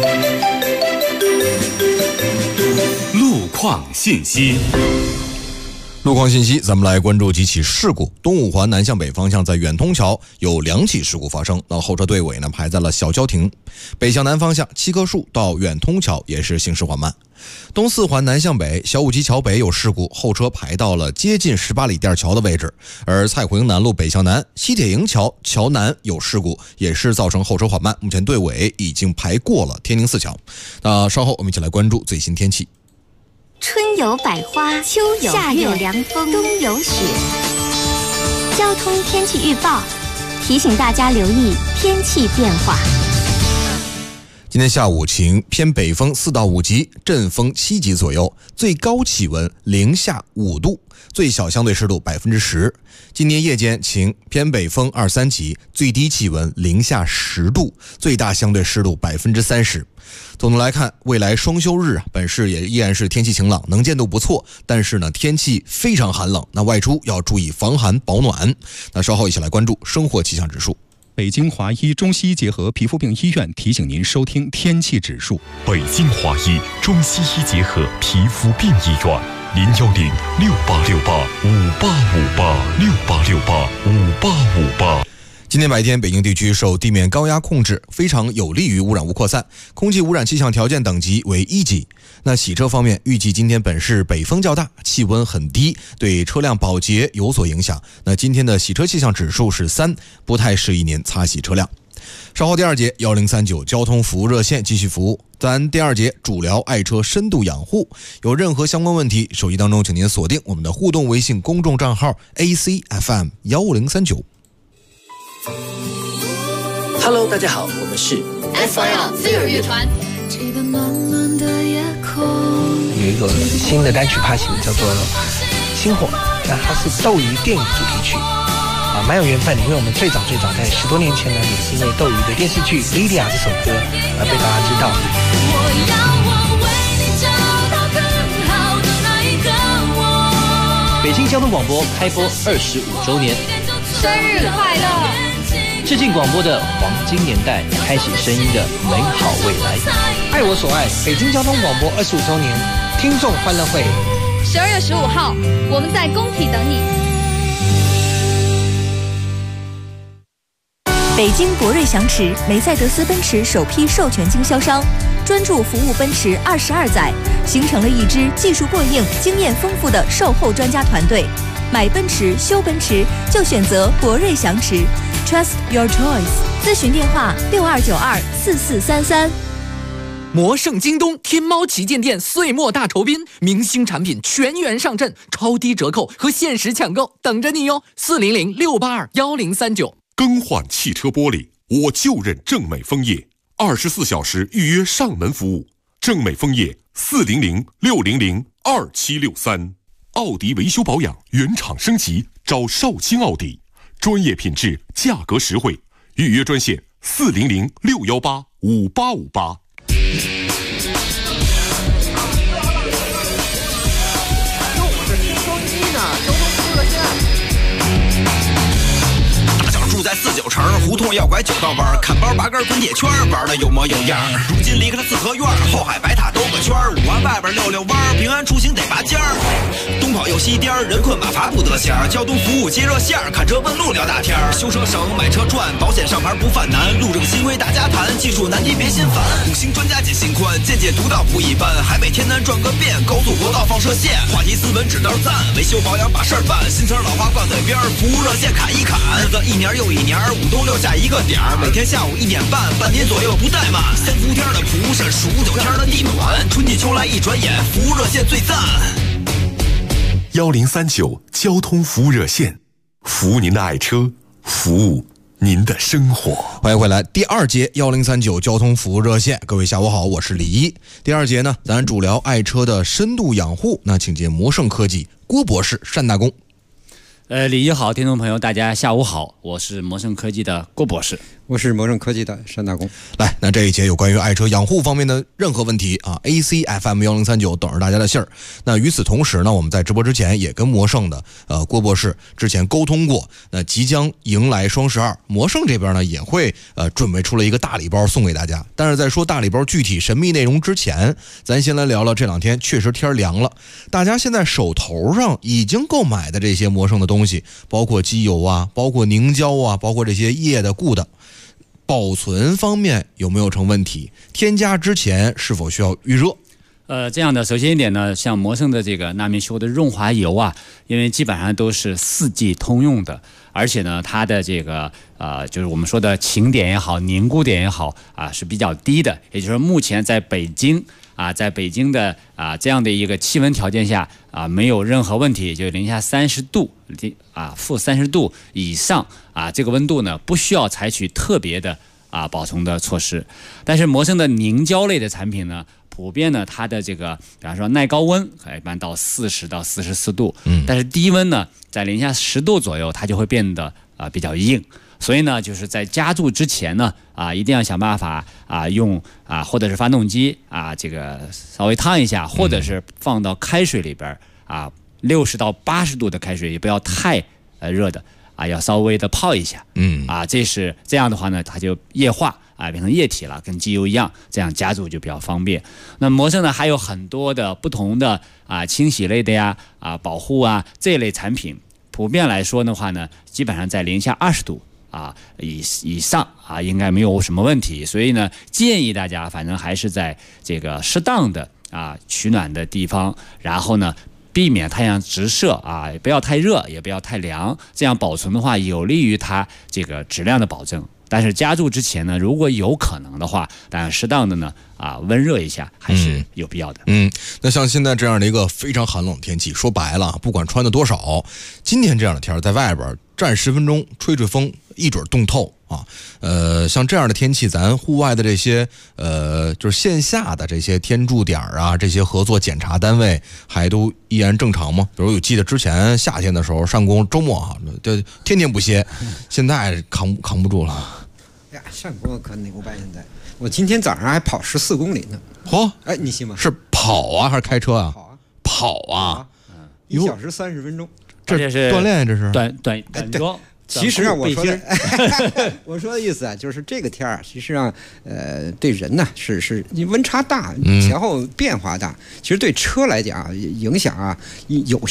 路况信息。 路况信息，咱们来关注几起事故。东五环南向北方向在远通桥有2起事故发生，那后车队尾呢排在了小交亭。北向南方向7棵树到远通桥也是行驶缓慢。东四环南向北小武基桥北有事故，后车排到了接近18里店桥的位置。而蔡胡营南路北向南西铁营桥桥南有事故，也是造成后车缓慢，目前队尾已经排过了天宁4桥。那稍后我们一起来关注最新天气。 春有百花，秋有夏有凉风，冬有雪。交通天气预报提醒大家留意天气变化。 今天下午晴，偏北风4到5级，阵风7级左右，最高气温零下5度，最小相对湿度10%。今天夜间晴，偏北风2、3级，最低气温零下10度，最大相对湿度30%。总的来看，未来双休日本市也依然是天气晴朗，能见度不错，但是呢天气非常寒冷，那外出要注意防寒保暖。那稍后一起来关注生活气象指数。 北京华医中西医结合皮肤病医院提醒您收听天气指数。 北京华医中西医结合皮肤病医院，010-6868-5858，6868-5858。 今天白天，北京地区受地面高压控制，非常有利于污染物扩散，空气污染气象条件等级为1级。那洗车方面，预计今天本市北风较大，气温很低，对车辆保洁有所影响。那今天的洗车气象指数是3，不太适宜您擦洗车辆。稍后第2节1039交通服务热线继续服务。咱第2节主聊爱车深度养护，有任何相关问题，手机当中请您锁定我们的互动微信公众账号 ACFM 15039。 Hello， 大家好，我们是 FIR 飞儿乐团。 有一个新的单曲发行，叫做《星火》，那它是斗鱼电影主题曲，蛮有缘分的，因为我们最早在10多年前呢，也是因为斗鱼的电视剧《莉莉娅》这首歌而被大家知道。 北京交通广播开播25周年， 生日快乐！ 致敬广播的黄金年代，开启声音的美好未来。 爱我所爱，北京交通广播25周年听众欢乐会 ，12月15号，我们在工体等你。 北京博瑞祥驰，梅赛德斯奔驰首批授权经销商，专注服务奔驰22载，形成了一支技术过硬、经验丰富的售后专家团队。买奔驰、修奔驰就选择博瑞祥驰 ，Trust your choice。咨询电话：62924433。 魔圣京东天猫旗舰店岁末大酬宾，明星产品全员上阵，超低折扣和限时抢购等着你哟！400-682-1039。 更换汽车玻璃，我就认正美枫叶，24小时预约上门服务。正美枫叶400-600-2763。奥迪维修保养原厂升级，找少卿奥迪，专业品质，价格实惠。预约专线400-618-5858。 住在49城，胡同要拐9道弯，看包拔根滚铁圈，玩的有模有样。如今离开了四合院，后海白塔兜个圈，5环外边溜溜弯，平安出行得拔尖儿。东跑又西颠，人困马乏不得闲。交通服务接热线，看车问路聊大天。修车省，买车赚，保险上牌不犯难。路政新规大家谈，技术难题别心烦。5星专家解心宽，见解独到不一般。海北天南转个遍，高速国道放射线。话题斯文指道赞，维修保养把事儿办。新词老话挂嘴边，服务热线砍一砍。日子一年又一年，5冬6夏一个点儿，每天下午1点半，半天左右不怠慢。3伏天的蒲扇，15、9天的地暖，春季秋来一转眼，服务热线最赞。 1039交通服务热线，服务您的爱车，服务您的生活。 欢迎回来，第2节1039交通服务热线，各位下午好，我是李一。第2节呢，咱主聊爱车的深度养护，那请见魔圣科技郭博士单大工。 李一好，听众朋友大家下午好，我是魔圣科技的郭博士。 我是魔圣科技的单大工。 来，那这一节有关于爱车养护方面的任何问题啊 ，AC FM 1039等着大家的信儿。那与此同时呢，我们在直播之前也跟魔圣的郭博士之前沟通过，那即将迎来双12，魔圣这边呢也会准备出了一个大礼包送给大家。但是在说大礼包具体神秘内容之前，咱先来聊聊这2天确实天凉了，大家现在手头上已经购买的这些魔圣的东西，包括机油啊，包括凝胶啊，包括这些液的固的。保存方面有没有成问题？添加之前是否需要预热？ 这样的，首先一点呢，像魔圣的这个纳米修的润滑油啊，因为基本上都是4季通用的，而且呢，它的这个就是我们说的擎点也好，凝固点也好啊，是比较低的。也就是说，目前在北京的这样的一个气温条件下没有任何问题，就零下30度负30度以上这个温度呢，不需要采取特别的保存的措施。但是魔圣的凝胶类的产品呢，普遍呢它的这个比方说耐高温一般到40到44度，但是低温呢在零下10度左右，它就会变得比较硬。所以呢，就是在加注之前呢，一定要想办法用或者是发动机这个稍微烫一下，或者是放到开水里边60到80度的开水，也不要太热的要稍微的泡一下。这样的话呢，它就液化变成液体了，跟机油一样，这样加注就比较方便。那魔圣呢还有很多的不同的清洗类的呀保护这一类产品，普遍来说的话呢，基本上在零下20度。以上应该没有什么问题，所以呢，建议大家反正还是在这个适当的取暖的地方，然后呢，避免太阳直射不要太热，也不要太凉，这样保存的话有利于它这个质量的保证。但是加注之前呢，如果有可能的话，当然适当的呢温热一下还是有必要的。 那像现在这样的一个非常寒冷的天气，说白了，不管穿的多少，今天这样的天在外边站10分钟，吹吹风，一准冻透像这样的天气，咱户外的这些就是线下的这些天驻点这些合作检查单位还都依然正常吗？比如有记得之前夏天的时候上工周末就天天不歇，现在扛不住了。 呀，上工可牛掰！现在我今天早上还跑14公里呢。哎，你信吗？ 是跑还是开车啊？跑 1小时30分钟。 这是锻炼，这是短装。 其实我说的，我说的意思就是这个天其实上对人呢是温差大，前后变化大，其实对车来讲影响有限。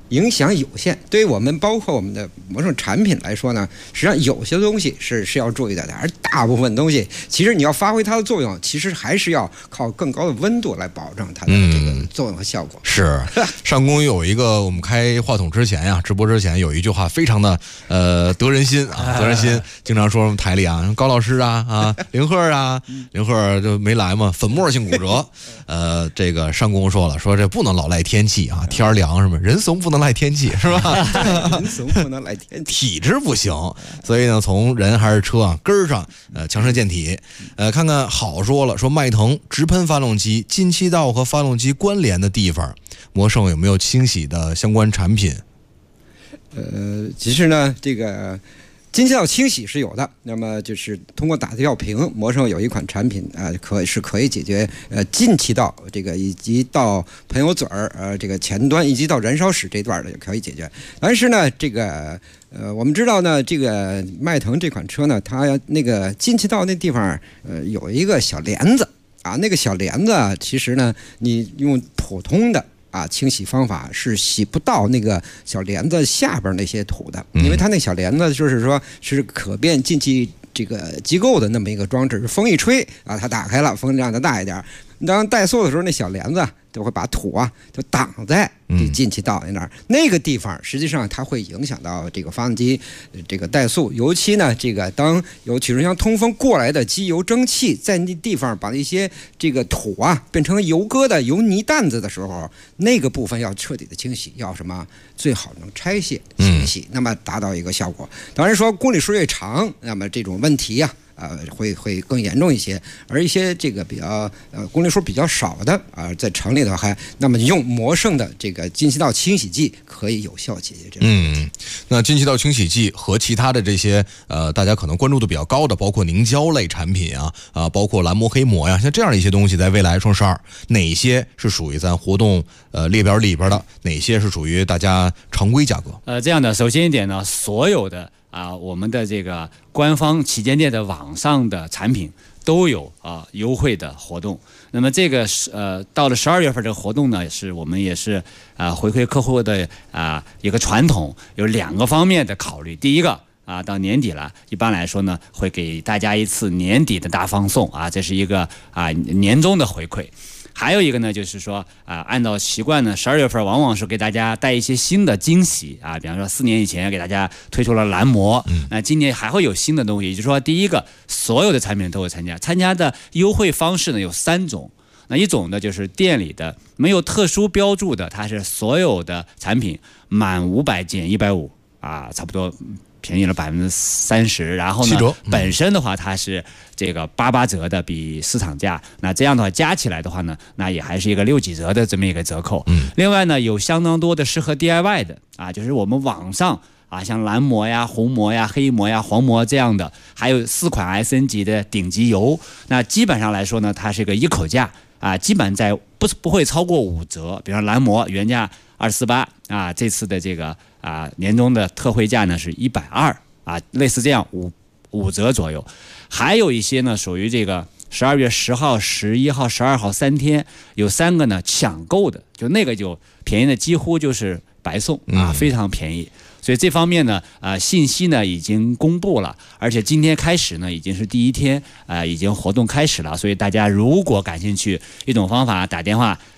影响有限。对于我们包括我们的魔圣产品来说呢，实际上有些东西是要注意的，而大部分东西其实你要发挥它的作用，其实还是要靠更高的温度来保证它的这个作用和效果。 是，上工有一个，我们开话筒之前呀，直播之前有一句话非常的得人心啊，得人心，经常说我们台里啊，高老师啊林鹤啊，林鹤就没来嘛，粉末性骨折。这个上工说了，说这不能老赖天气啊，天凉什么，人怂不能赖天气是吧？ 人怂不能赖天气， 体质不行，所以呢，从人还是车啊根儿上，强身健体。看看好说了，说迈腾直喷发动机进气道和发动机关联的地方，魔圣有没有清洗的相关产品？ 其实呢，这个进气道清洗是有的，那么就是通过打吊瓶，魔圣有一款产品可以解决进气道这个以及到喷油嘴这个前端以及到燃烧室这段的也可以解决。但是呢，这个我们知道呢，这个迈腾这款车呢，它那个进气道那地方有一个小帘子啊，那个小帘子其实呢，你用普通的清洗方法是洗不到那个小帘子下边那些土的，因为它那小帘子就是说是可变进气这个机构的那么一个装置，风一吹啊，它打开了，风让它大一点。当怠速的时候，那小帘子就会把土就挡在这进气道那儿，那个地方实际上它会影响到这个发动机这个怠速，尤其呢，这个当有起重箱通风过来的机油蒸汽在那地方把一些这个土变成油疙瘩、油泥蛋子的时候，那个部分要彻底的清洗，要什么最好能拆卸清洗，那么达到一个效果。当然说公里数越长，那么这种问题会更严重一些，而一些这个比较公里数比较少的在城里的话，那么用魔圣的这个进气道清洗剂可以有效解决这个问题。 那进气道清洗剂和其他的这些大家可能关注度比较高的，包括凝胶类产品包括蓝膜、黑膜呀，像这样的一些东西，在未来双12哪些是属于咱活动列表里边的，哪些是属于大家常规价格？ 这样的，首先一点呢，所有的我们的这个官方旗舰店的网上的产品都有优惠的活动。那么这个到了12月份这个活动呢，我们也是回馈客户的一个传统，有2个方面的考虑。第一个到年底了，一般来说呢，会给大家一次年底的大放送这是一个年终的回馈。还有一个呢，就是说按照习惯呢，12月份往往是给大家带一些新的惊喜比方说4年以前给大家推出了蓝膜，那今年还会有新的东西。也就是说，第一个，所有的产品都会参加的优惠方式呢有3种。那一种呢，就是店里的没有特殊标注的，它是所有的产品满500减150差不多便宜了30%，然后呢，本身的话它是这个88折的，比市场价，那这样的话加起来的话呢，那也还是一个6几折的这么一个折扣。另外呢，有相当多的适合 DIY 的就是我们网上像蓝膜呀、红膜呀、黑膜呀、黄膜这样的，还有4款 SN 级的顶级油，那基本上来说呢，它是个一口价基本在不会超过5折。比方蓝膜原价248这次的这个年终的特惠价呢是120类似这样5折左右。还有一些呢属于这个12月10号、11号、12号3天有3个呢抢购的，就那个就便宜的几乎就是白送非常便宜。所以这方面呢，信息呢已经公布了，而且今天开始呢已经是第1天，已经活动开始了。所以大家如果感兴趣，一种方法打电话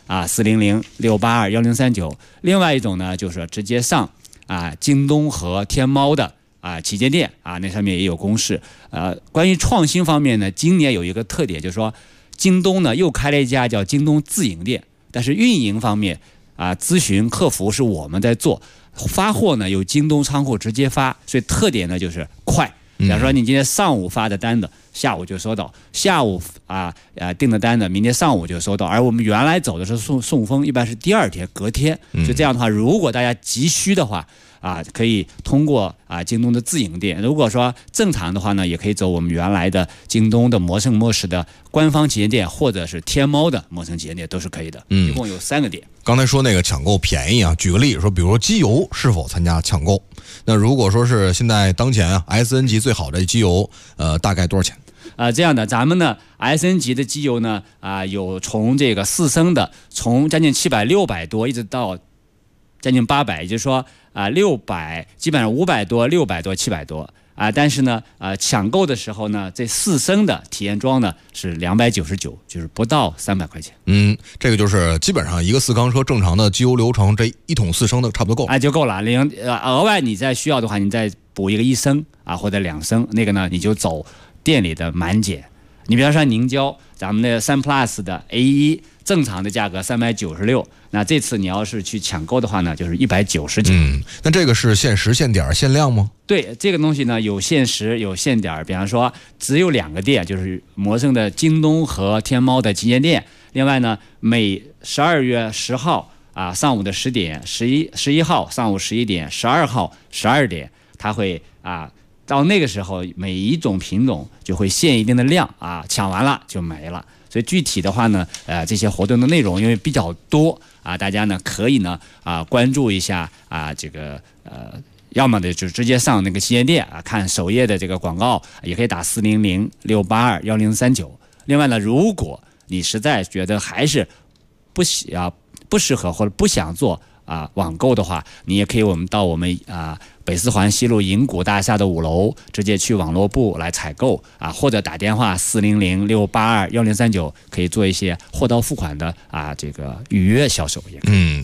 400-682-1039，另外一种呢就是直接上京东和天猫的旗舰店那上面也有公示。关于创新方面呢，今年有一个特点，就是说京东呢又开了一家叫京东自营店，但是运营方面咨询客服是我们在做。发货呢由京东仓库直接发，所以特点呢就是快。比方说你今天上午发的单子，下午就收到；下午订的单子，明天上午就收到。而我们原来走的是送风，一般是第2天、隔天。所以这样的话，如果大家急需的话，可以通过京东的自营店。如果说正常的话呢，也可以走我们原来的京东的魔圣模式的官方旗舰店，或者是天猫的魔圣旗舰店都是可以的。一共有3个点。 刚才说那个抢购便宜举个例子说，比如说机油是否参加抢购？那如果说是现在当前SN 级最好的机油，大概多少钱？ 这样的，咱们呢 SN 级的机油呢有从这个4升的，从将近700、600多，一直到将近800，也就是说600，基本上500多、600多、700多。但是呢，抢购的时候呢，这4升的体验装呢是299，就是不到300块钱。 这个就是基本上一个4缸车正常的机油流程，这1桶4升的差不多够。 就够了。额外你再需要的话，你再补一个1升或者2升，那个呢你就走店里的满减。你比方说凝胶，咱们的3 Plus 的 A1 正常的价格396，那这次你要是去抢购的话呢，就是199。 那这个是限时、限点、限量吗？ 对，这个东西呢有限时有限点，比方说只有2个店，就是摩圣的京东和天猫的旗舰店。另外呢，每12月10号上午的10点，11号上午11点，12号12点，它会到那个时候每一种品种就会限一定的量抢完了就没了。所以具体的话呢，这些活动的内容因为比较多大家呢可以呢关注一下这个要么的就直接上那个旗舰店看首页的这个广告，也可以打400-682-1039。另外呢，如果你实在觉得还是不适合或者不想做网购的话，你也可以到我们北四环西路银谷大厦的5楼，直接去网络部来采购或者打电话400-682-1039，可以做一些货到付款的这个预约销售也可以。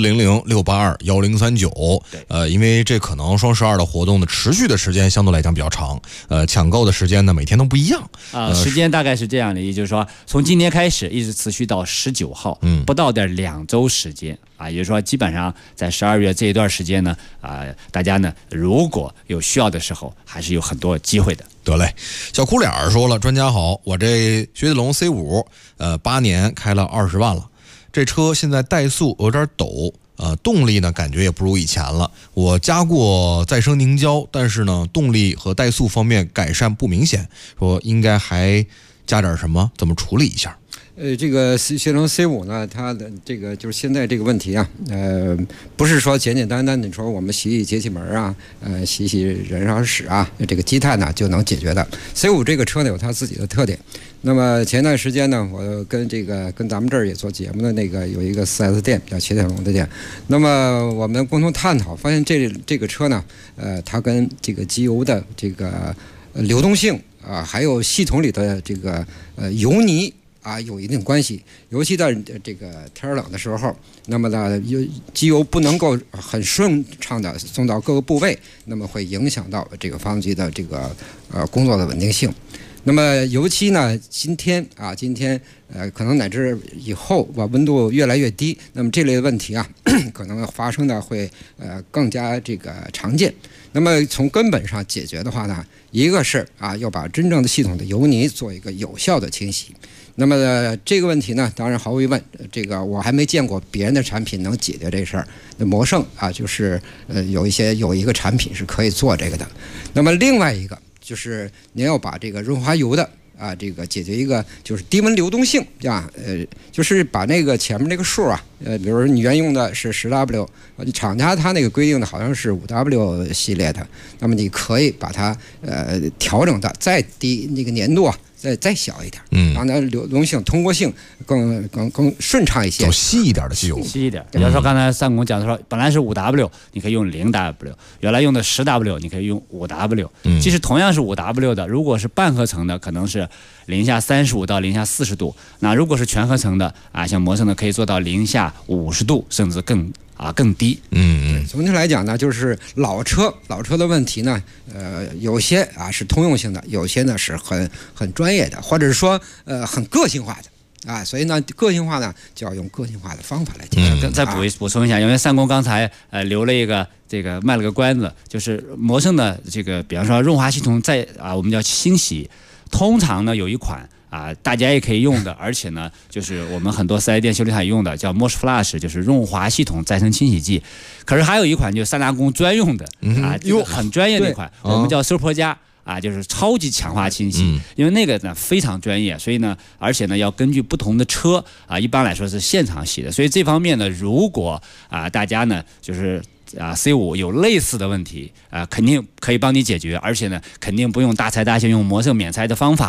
400-682-1039。因为这可能双12的活动的持续的时间相对来讲比较长，抢购的时间呢每天都不一样。 时间大概是这样的，也就是说从今天开始一直持续到19号，不到的2周时间也就是说基本上在12月这一段时间呢大家呢如果有需要的时候还是有很多机会的。 得嘞，小哭脸说了，专家好，我这雪铁龙 C5 8年开了20万了，这车现在怠速有点抖，动力呢感觉也不如以前了。我加过再生凝胶，但是呢动力和怠速方面改善不明显，说应该还加点什么，怎么处理一下？ 这个雪铁龙 C5 呢，它的这个就是现在这个问题不是说简简单单的说我们洗节气门洗燃烧室这个积碳就能解决的。C5 这个车呢有它自己的特点。那么前段时间呢，我跟咱们这儿也做节目的那个有一个4S 店叫雪铁龙的店，那么我们共同探讨，发现这个车呢，它跟这个机油的这个流动性还有系统里的这个油泥有一定关系，尤其在这个天冷的时候，那么呢，机油不能够很顺畅的送到各个部位，那么会影响到这个发动机的这个工作的稳定性。那么尤其呢，今天可能乃至以后温度越来越低，那么这类的问题可能发生的会更加这个常见。那么从根本上解决的话呢，一个是要把真正的系统的油泥做一个有效的清洗。那么这个问题呢，当然毫无疑问，这个我还没见过别人的产品能解决这事儿。那摩圣就是有一个产品是可以做这个的。那么另外一个就是您要把这个润滑油的这个解决一个就是低温流动性就是把那个前面那个数比如说你原用的是10W， 厂家他那个规定的好像是5W 系列的，那么你可以把它调整的再低，那个粘度再小一点，让它流动性、通过性更顺畅一些， 走细一点的机油， 细一点。比如说刚才三公讲的说，本来是5W， 你可以用0W， 原来用的10W， 你可以用5W。其实同样是5W 的，如果是半合成的，可能是零下35到零下40度；那如果是全合成的像摩圣的，可以做到零下50度，甚至更低。 总体来讲呢，就是老车的问题呢，有些是通用性的，有些呢是很专业的，或者是说很个性化的。所以呢，个性化呢就要用个性化的方法来解决。 再补充一下，因为三公刚才留了一个卖了个关子，就是摩圣的这个，比方说润滑系统在我们叫清洗，通常呢有一款大家也可以用的，而且呢，就是我们很多4S店修理厂用的，叫 Mosh Flash， 就是润滑系统再生清洗剂。可是还有一款就是三大工专用的很专业的一款，我们叫 Super 加。就是超级强化清洗，因为那个呢非常专业，所以呢，而且呢要根据不同的车一般来说是现场洗的，所以这方面呢，如果大家呢就是C5 有类似的问题肯定可以帮你解决，而且呢肯定不用大材大用，用摩圣免拆的方法，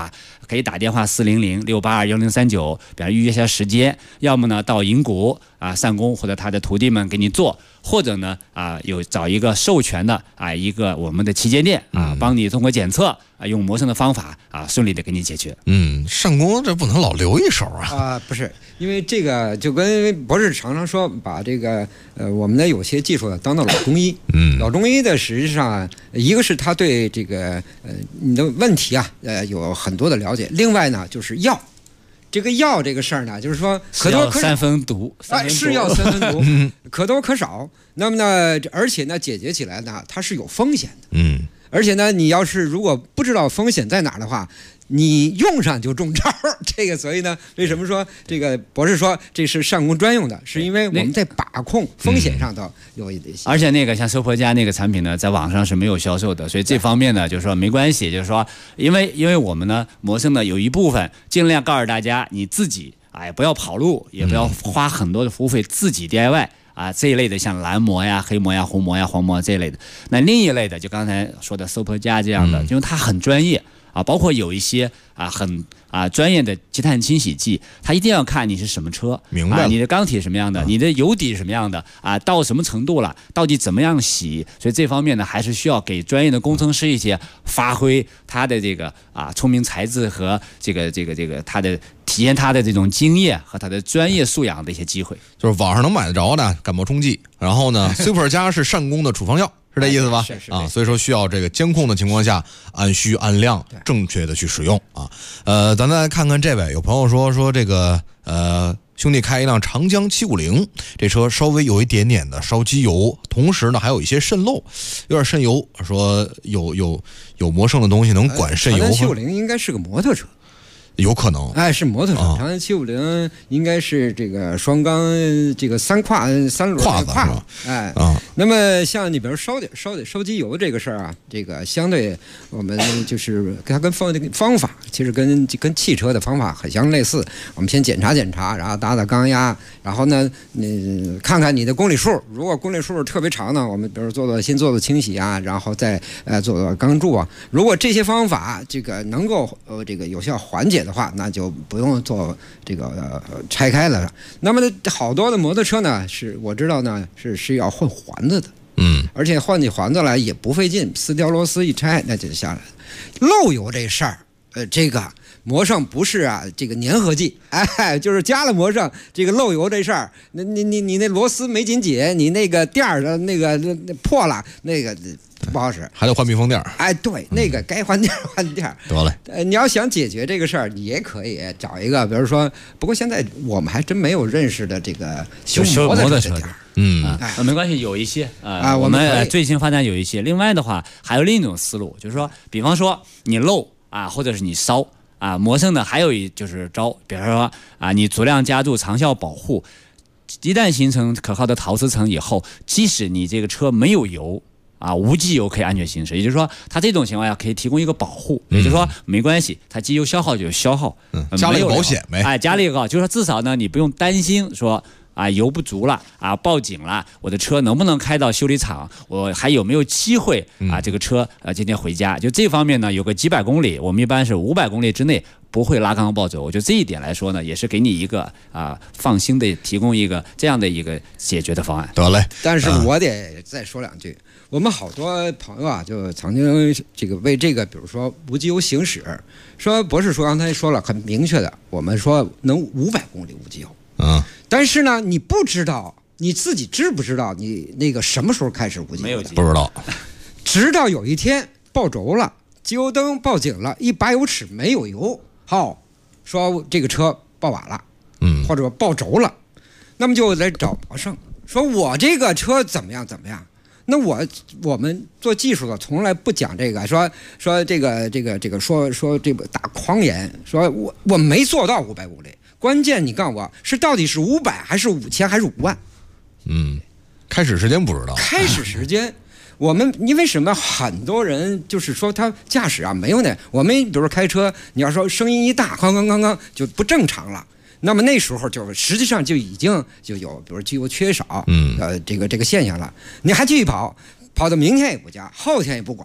可以打电话400-682-1039，比方预约一下时间，要么呢到银谷上工或者他的徒弟们给你做，或者呢有找一个授权的一个我们的旗舰店帮你通过检测用魔圣的方法顺利的给你解决。 上工这不能老留一手不是，因为这个就跟博士常常说，把这个我们的有些技术当到老中医。老中医的实际上一个是他对这个你的问题有很多的了解，另外呢就是药。这个药这个事儿呢，就是说可多可少， 三分毒， 是药三分毒，可多可少。那么呢，而且呢，解决起来呢，它是有风险的。而且呢，你要是如果不知道风险在哪儿的话，你用上就中招。这个，所以呢，为什么说这个博士说这是上工专用的，是因为我们在把控风险上头有一些。 而且那个像收婆家那个产品呢，在网上是没有销售的，所以这方面呢，就是说没关系，就是说，因为我们呢，魔圣呢有一部分尽量告诉大家，你自己不要跑路，也不要花很多的服务费，自己 DIY。这一类的像蓝膜呀、黑膜呀、红膜呀、黄膜这一类的，那另一类的就刚才说的 Super 家这样的，因为它很专业包括有一些很专业的积碳清洗剂，它一定要看你是什么车， 明白你的缸体什么样的，你的油底什么样的到什么程度了，到底怎么样洗，所以这方面呢，还是需要给专业的工程师一些发挥他的这个聪明才智和这个他的体验他的这种经验和他的专业素养的一些机会。 就是网上能买得着的感冒冲剂，然后呢 Super 家是上工的处方药，是这意思吧？ 是所以说需要这个监控的情况下，按需按量正确的去使用咱再看看这位，有朋友说这个兄弟开一辆长江750，这车稍微有一点点的烧机油，同时呢还有一些渗漏，有点渗油，说有魔圣的东西能管渗油。 长江750应该是个摩托车。 有可能， 是摩托车。长江750应该是这个双缸，这个三轮胯子，那么像你比如烧机油这个事儿这个相对我们就是它跟方法其实跟汽车的方法很相类似。我们先检查，然后打缸压，然后呢，你看看你的公里数，如果公里数特别长呢，我们比如先做清洗然后再做缸注如果这些方法这个能够这个有效缓解的话，那就不用做这个拆开了。那么好多的摩托车呢，我知道呢是要换环子的，而且换起环子来也不费劲，4条螺丝一拆那就下来了。漏油这事儿，这个魔圣不是这个粘合剂，就是加了魔圣这个漏油这事儿，你那螺丝没紧紧，你那个垫儿的那个破了，那个不好使， 还得换密封垫。 对，那个该换垫换垫。 得嘞， 你要想解决这个事儿，你也可以找一个，比如说，不过现在我们还真没有认识的这个修摩托车店。 没关系，有一些我们最新发展有一些。另外的话，还有另一种思路，就是说，比方说你漏或者是你烧魔圣呢，还有就是招，比方说你足量加注长效保护，一旦形成可靠的陶瓷层以后，即使你这个车没有油。无机油可以安全行驶，也就是说，它这种情况下可以提供一个保护，也就是说没关系，它机油消耗就消耗， 加了一个保险呗， 加了一个，就是说至少呢，你不用担心说油不足了报警了，我的车能不能开到修理厂，我还有没有机会这个车今天回家，就这方面呢，有个几百公里，我们一般是500公里之内不会拉缸暴走。我觉得这一点来说呢，也是给你一个放心的提供一个这样的一个解决的方案。 得嘞， 但是我得再说两句。我们好多朋友就曾经这个为这个，比如说无机油行驶，说博士说刚才说了很明确的，我们说能500公里无机油，但是呢，你不知道你自己知不知道你那个什么时候开始无机油？ 没有， 不知道， 直到有一天报轴了，机油灯报警了，一拔油尺没有油，说这个车报瓦了，或者报轴了，那么就来找博圣，说我这个车怎么样。那我们做技术的从来不讲这个，说这个说这个打诳言，说我没做到500公里，关键你告诉我是到底是500还是5000还是5万？ 开始时间不知道。 开始时间，我们因为什么？很多人就是说他驾驶没有我们比如说开车，你要说声音一大，哐就不正常了。那么那时候就实际上就已经就有，比如机油缺少，这个现象了。你还继续跑到明天也不加，后天也不管，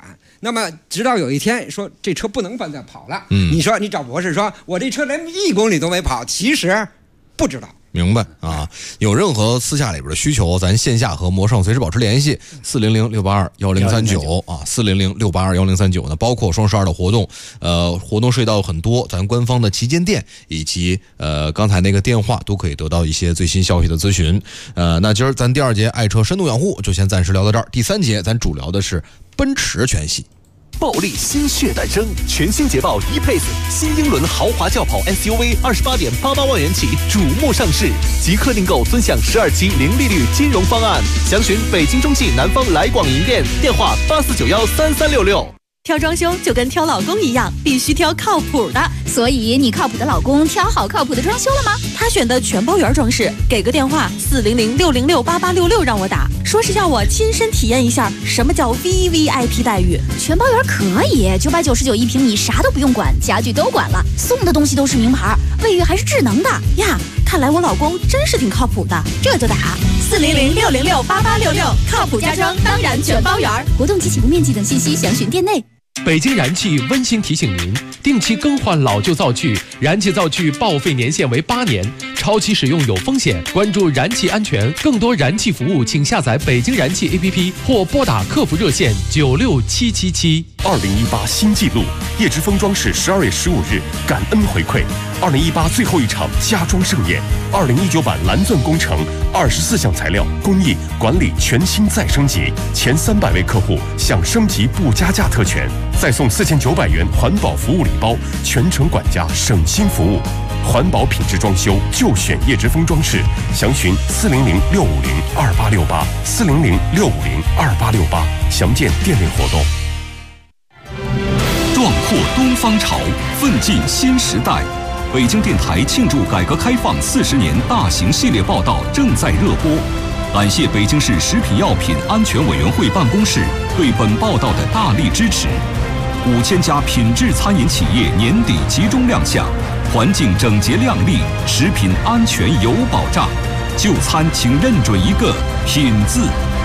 那么直到有一天说这车不能再跑了，你说你找博士说我这车连1公里都没跑，其实不知道。 明白啊？有任何私下里边的需求，咱线下和魔圣随时保持联系，400-682-1039啊，400-682-1039呢，包括双12的活动，活动涉及到很多咱官方的旗舰店以及刚才那个电话都可以得到一些最新消息的咨询。那今儿咱第2节爱车深度养护就先暂时聊到这儿，第3节咱主聊的是奔驰全系。 暴力新血诞生，全新捷豹 E-Pace 新英伦豪华轿跑 SUV 28.88万元起瞩目上市，即刻订购尊享12期零利率金融方案，详询北京中汽南方来广营店，电话84913366。 挑装修就跟挑老公一样，必须挑靠谱的。 所以你靠谱的老公挑好靠谱的装修了吗？ 他选的全包圆装饰，给个电话400-606-8866让我打，说是要我亲身体验一下什么叫 VVIP 待遇。 全包圆可以，999一平，你啥都不用管，家具都管了，送的东西都是名牌，卫浴还是智能的呀。看来我老公真是挺靠谱的， 这就打 400-606-8866，靠谱家装当然全包圆。 活动及起步面积等信息详询店内。 北京燃气温馨提醒您，定期更换老旧灶具，燃气灶具报废年限为8年，超期使用有风险。关注燃气安全，更多燃气服务，请下载北京燃气 APP 或拨打客服热线96777。 2018新纪录，叶之峰装饰12月15日感恩回馈，2018最后一场家装盛宴，2019版蓝钻工程24项材料工艺管理全新再升级，前300位客户享升级不加价特权，再送4900元环保服务礼包，全程管家省心服务，环保品质装修就选叶之峰装饰，详询400-650-2868，400-650-2868，详见店内活动。 壮阔东方潮，奋进新时代。北京电台庆祝改革开放40年大型系列报道正在热播，感谢北京市食品药品安全委员会办公室对本报道的大力支持。5000家品质餐饮企业年底集中亮相，环境整洁亮丽，食品安全有保障。就餐请认准一个品字。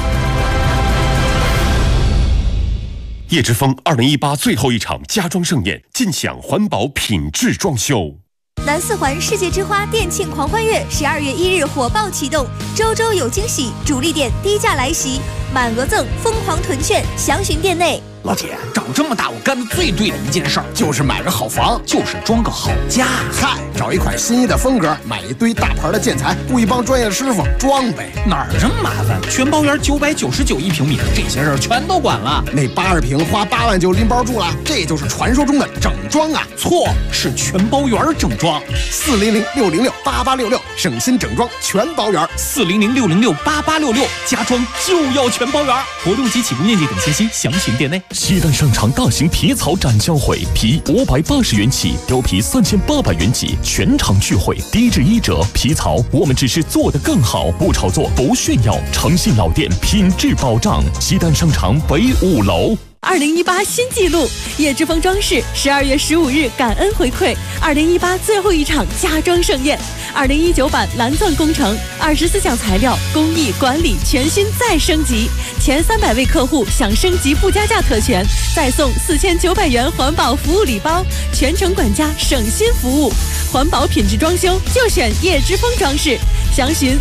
叶之峰2018最后一场家装盛宴，尽享环保品质装修。 南4环世界之花店庆狂欢月12月1日火爆启动，周周有惊喜，主力店低价来袭，满额赠，疯狂囤券，详询店内。 老铁，长这么大我干的最对的一件事儿就是买个好房，就是装个好家。 嗨，找一款心仪的风格，买一堆大牌的建材，雇一帮专业的师傅装呗。 哪儿这么麻烦？全包圆999一平米，这些事儿全都管了。 那80平花8万就拎包住了，这就是传说中的整装啊！ 错，是全包圆整装。 400-606-8866，省心整装全包圆。 400-606-8866，家装就要全包圆。活动及起步面积等信息详询店内。 西单商场大型皮草展销会，皮580元起，貂皮3800元起，全场聚会，低至1折。皮草我们只是做得更好，不炒作，不炫耀，诚信老店，品质保障。西单商场北5楼。 2018新纪录，叶之峰装饰12月15日感恩回馈2018最后一场家装盛宴，2019版蓝钻工程24项材料工艺管理全新再升级，前300位客户享升级不加价特权，再送4900元环保服务礼包，全程管家省心服务，环保品质装修就选叶之峰装饰，详询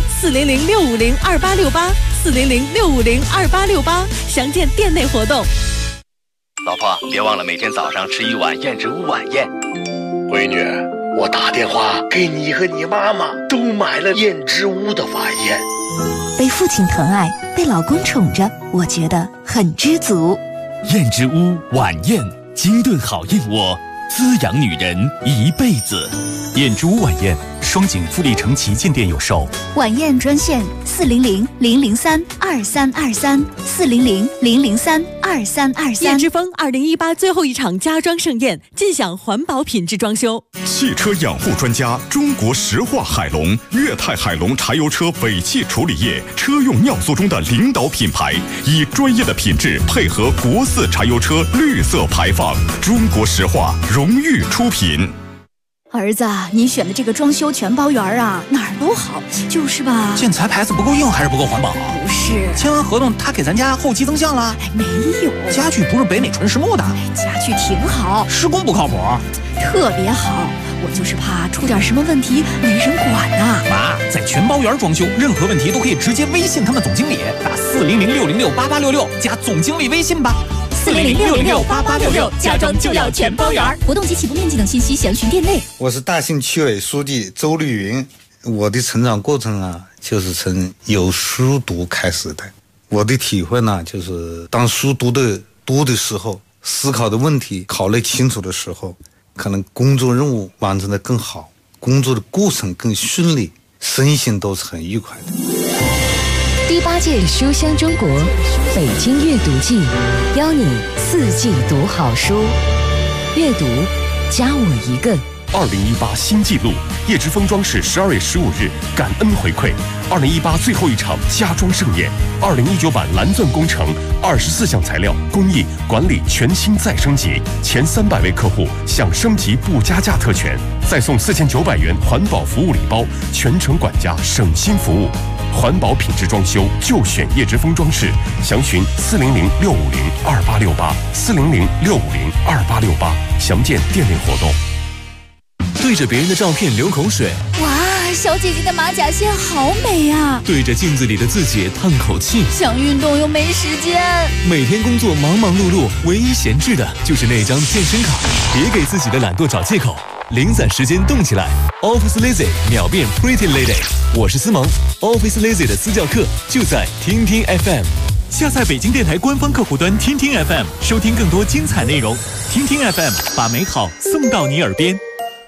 400-650-2868，400-650-2868，详见店内活动。 老婆，别忘了每天早上吃一碗燕之屋晚宴。 闺女，我打电话给你和你妈妈都买了燕之屋的晚宴。 被父亲疼爱，被老公宠着，我觉得很知足。 燕之屋晚宴，精炖好燕窝，滋养女人一辈子。燕之屋晚宴，双井富力城旗舰店有售。 晚宴专线400-003-2323，400-003-2323。 叶之峰2018最后一场家装盛宴，尽享环保品质装修。 汽车养护专家，中国石化海龙、粤泰海龙柴油车尾气处理液车用尿素中的领导品牌，以专业的品质配合国4柴油车绿色排放，中国石化荣誉出品。 儿子，你选的这个装修全包圆啊，哪儿都好，就是吧？ 建材牌子不够硬，还是不够环保？ 不是， 签完合同他给咱家后期增项了？ 没有， 家具不是北美纯实木的？ 家具挺好， 施工不靠谱， 特别好。我就是怕出点什么问题没人管呐。 妈，在全包圆装修，任何问题都可以直接微信他们总经理，打400-606-8866加总经理微信吧。 400-606-8866，家装就要全包圆。活动及起步面积等信息详询店内。 我是大兴区委书记周绿云。我的成长过程啊，就是从有书读开始的。我的体会呢，就是当书读的时候，思考的问题考虑清楚的时候，可能工作任务完成的更好，工作的过程更顺利，身心都是很愉快的。 第8届书香中国北京阅读季，邀你4季读好书，阅读加我一个。 2018新纪录，叶之封装饰12月15日感恩回馈2018最后一场家装盛宴，2019版蓝钻工程24项材料工艺管理全新再升级，前300位客户享升级不加价特权，再送4900元环保服务礼包，全程管家省心服务。环保品质装修就选叶之封装饰，详询400-650-2868，400-650-2868，详见店内活动。 对着别人的照片流口水， 哇，小姐姐的马甲线好美啊！ 对着镜子里的自己叹口气， 想运动又没时间。 每天工作忙忙碌碌，唯一闲置的就是那张健身卡。别给自己的懒惰找借口，零散时间动起来。Office Lazy 秒变 Pretty Lady， 我是思萌。Office Lazy 的私教课就在听听 FM。下载北京电台官方客户端听听 FM， 收听更多精彩内容。听听 FM， 把美好送到你耳边。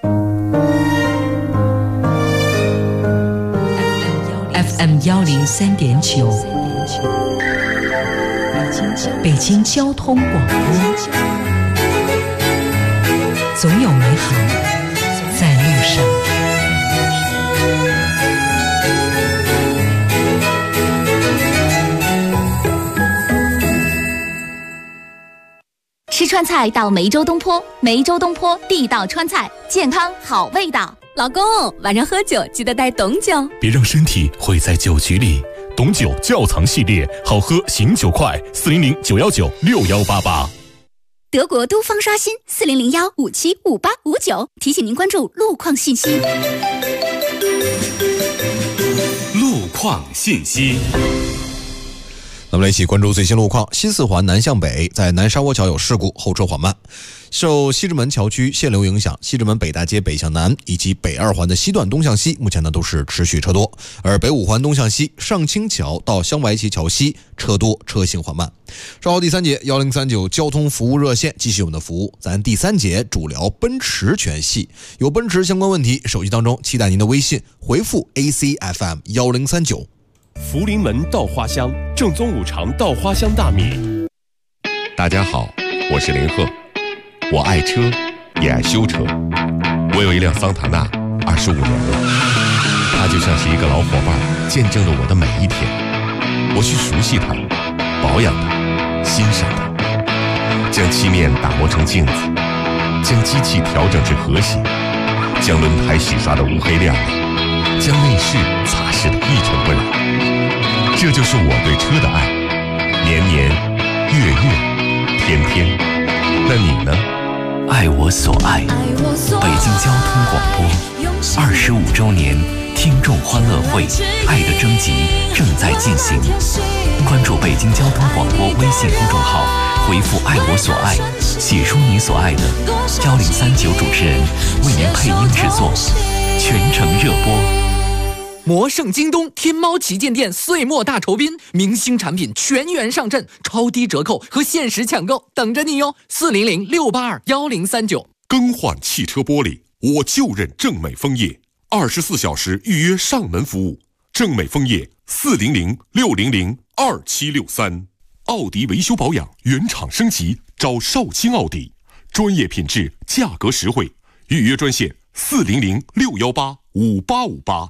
FM 103.9，北京交通广播，总有美好在路上。 吃川菜到梅州东坡，梅州东坡地道川菜，健康好味道。 老公，晚上喝酒记得带董酒， 别让身体毁在酒局里。董酒窖藏系列，好喝醒酒快，400-919-6188。 德国都方刷新，400-1575859，提醒您关注路况信息。 路况信息。 那么来一起关注最新路况。西四环南向北，在南沙窝桥有事故，后车缓慢。受西直门桥区限流影响，西直门北大街北向南以及北2环的西段东向西，目前呢都是持续车多。而北5环东向西，上清桥到镶白旗桥西车多，车行缓慢。稍后第3节1039交通服务热线继续我们的服务，咱第3节主聊奔驰全系，有奔驰相关问题，手机当中期待您的微信回复 ACFM 1039。 福临门稻花香，正宗五常稻花香大米。 大家好，我是林鹤，我爱车，也爱修车。我有一辆桑塔纳，25年了，它就像是一个老伙伴，见证了我的每一天。我去熟悉它，保养它，欣赏它，将漆面打磨成镜子，将机器调整至和谐，将轮胎洗刷得乌黑亮丽，将内饰擦拭得一尘不染。这就是我对车的爱，年年月月天天。那你呢？ 爱我所爱，北京交通广播25周年听众欢乐会爱的征集正在进行，关注北京交通广播微信公众号，回复爱我所爱，写出你所爱的，1039主持人为您配音制作，全程热播。 魔圣京东天猫旗舰店岁末大酬宾，明星产品全员上阵，超低折扣和限时抢购等着你哟！400-682-1039。 更换汽车玻璃，我就认正美枫叶，24小时预约上门服务。正美枫叶400-600-2763。奥迪维修保养原厂升级，找少卿奥迪，专业品质，价格实惠。预约专线400-618-5858。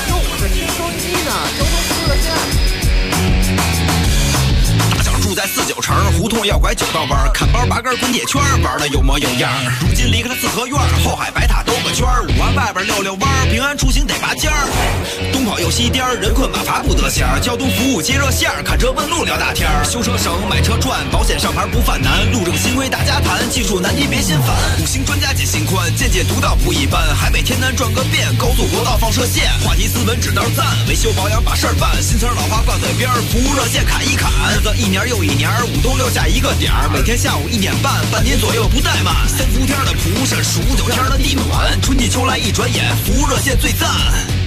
大想住在49 9成，胡同要拐9道弯，看包拔根滚铁圈，玩的有模有样。如今离开了四合院，后海白塔兜个圈，5环外边溜弯，平安出行得拔尖儿。东跑又西颠，人困马乏不得闲，交通服务接热线，看车问路聊大天，修车省买车赚，保险上牌不犯难，路政新规大家谈，技术难题别心烦。5星专家解心宽，见解独到不一般，海北天南转个遍，高速国道放射线，话题斯文指道赞，维修保养把事儿办，新词老话挂嘴边，服务热线砍一砍，日子一年又一年，5东6下一个点儿，每天下午1点半，半年左右不怠慢。3伏天的蒲扇，数9天的地暖，春季秋来一转眼，服务热线最赞。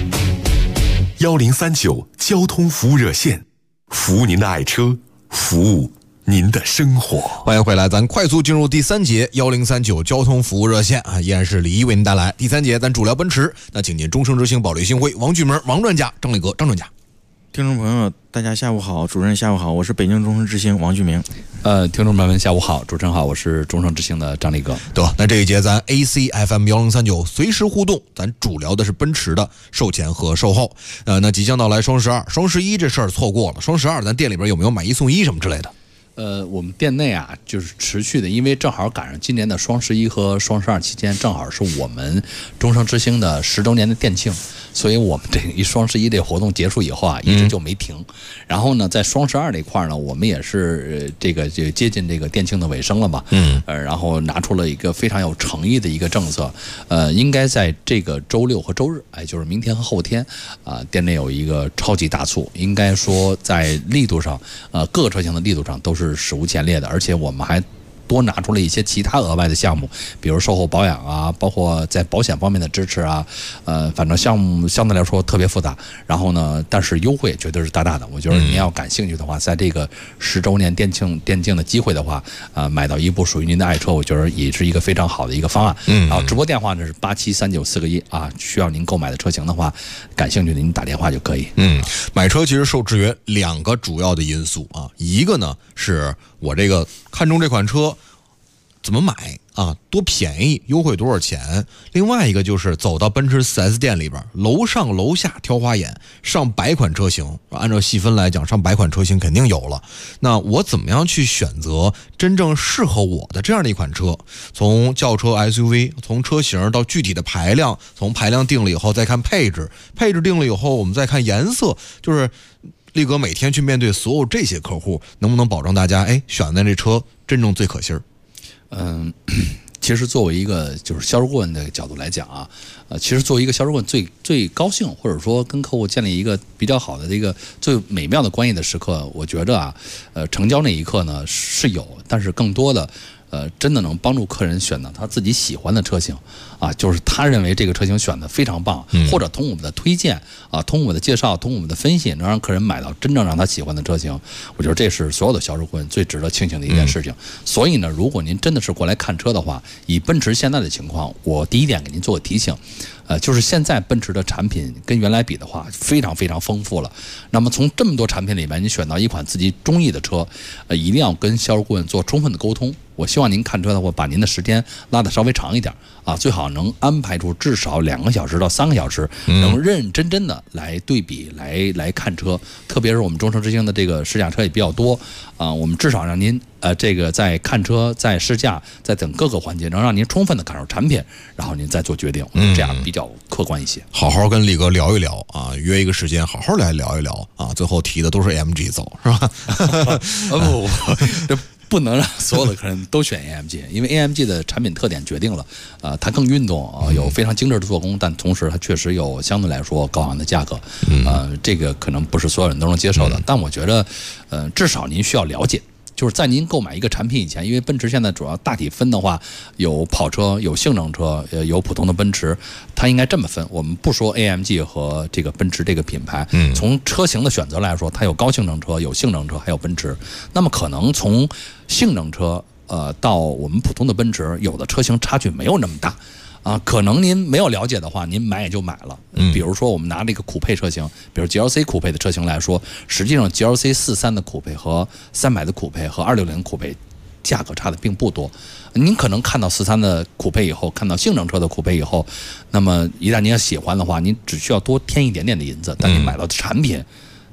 1039交通服务热线，服务您的爱车，服务您的生活。 欢迎回来，咱快速进入第3节1039交通服务热线啊，依然是李一为您带来。第3节咱主聊奔驰，那请进终生之星保利新辉王巨门王专家张磊哥张专家。 听众朋友大家下午好，主任下午好，我是北京终生之星王巨明。 听众朋友们下午好，主持人好，我是终生之星的张力哥。 对吧？那这一节咱 ACFM 1039随时互动，咱主聊的是奔驰的售前和售后。那即将到来双12、双11这事儿错过了，双12咱店里边有没有买1送1什么之类的？ 我们店内啊，就是持续的，因为正好赶上今年的双11和双12期间，正好是我们终生之星的10周年的店庆，所以我们这一双11这活动结束以后啊，一直就没停。然后呢，在双12这块呢，我们也是这个就接近这个店庆的尾声了嘛，然后拿出了一个非常有诚意的一个政策，应该在这个周6和周日，就是明天和后天店内有一个超级大促，应该说在力度上，各个车型的力度上都是史无前例的，而且我们还多拿出了一些其他额外的项目，比如售后保养啊，包括在保险方面的支持啊，反正项目相对来说特别复杂。然后呢，但是优惠绝对是大大的。我觉得您要感兴趣的话，在这个10周年店庆的机会的话，买到一部属于您的爱车，我觉得也是一个非常好的一个方案。然后直播电话呢是873941啊，需要您购买的车型的话，感兴趣的您打电话就可以。 买车其实受制于2个主要的因素啊，一个呢是我这个看中这款车怎么买啊，多便宜，优惠多少钱？另外一个就是走到奔驰 4S 店里边，楼上楼下挑花眼，上百款车型，按照细分来讲，上百款车型肯定有了。那我怎么样去选择真正适合我的这样的一款车？从轿车 SUV， 从车型到具体的排量，从排量定了以后再看配置，配置定了以后我们再看颜色，就是力哥每天去面对所有这些客户，能不能保证大家选的这车真正最可心儿？ 其实作为一个就是销售顾问的角度来讲啊，其实作为一个销售顾问最高兴，或者说跟客户建立一个比较好的这个最美妙的关系的时刻，我觉着啊，成交那一刻呢是有，但是更多的真的能帮助客人选择他自己喜欢的车型啊，就是他认为这个车型选的非常棒，或者通过我们的推荐啊，通过我们的介绍，通过我们的分析，能让客人买到真正让他喜欢的车型。我觉得这是所有的销售顾问最值得庆幸的一件事情。所以呢，如果您真的是过来看车的话，以奔驰现在的情况，我第一点给您做个提醒。就是现在奔驰的产品跟原来比的话，非常非常丰富了。那么从这么多产品里面，你选到一款自己中意的车，一定要跟销售顾问做充分的沟通。我希望您看车的话，把您的时间拉得稍微长一点啊，最好能安排出至少2个小时到3个小时，能认认真真的来对比来看车。特别是我们终生之星的这个试驾车也比较多啊，我们至少让您这个在看车、在试驾、在等各个环节，能让您充分的感受产品，然后您再做决定，这样比较客观一些。 好好跟力哥聊一聊啊，约一个时间好好来聊一聊啊，最后提的都是 AMG 走是吧？ 不，这不能让所有的客人都选 AMG， 因为 AMG 的产品特点决定了，它更运动啊，有非常精致的做工，但同时它确实有相对来说高昂的价格，这个可能不是所有人都能接受的。但我觉得，至少您需要了解。就是在您购买一个产品以前，因为奔驰现在主要大体分的话，有跑车、有性能车、有普通的奔驰，它应该这么分。我们不说 AMG 和这个奔驰这个品牌，从车型的选择来说，它有高性能车、有性能车，还有奔驰。那么可能从性能车到我们普通的奔驰，有的车型差距没有那么大。可能您没有了解的话，您买也就买了。比如说我们拿这个酷配车型，比如 GLC 酷配的车型来说，实际上 GLC 43的酷配和300的酷配和260酷配价格差的并不多。您可能看到43的酷配以后，看到性能车的酷配以后，那么一旦您要喜欢的话，您只需要多添一点点的银子，但您买到的产品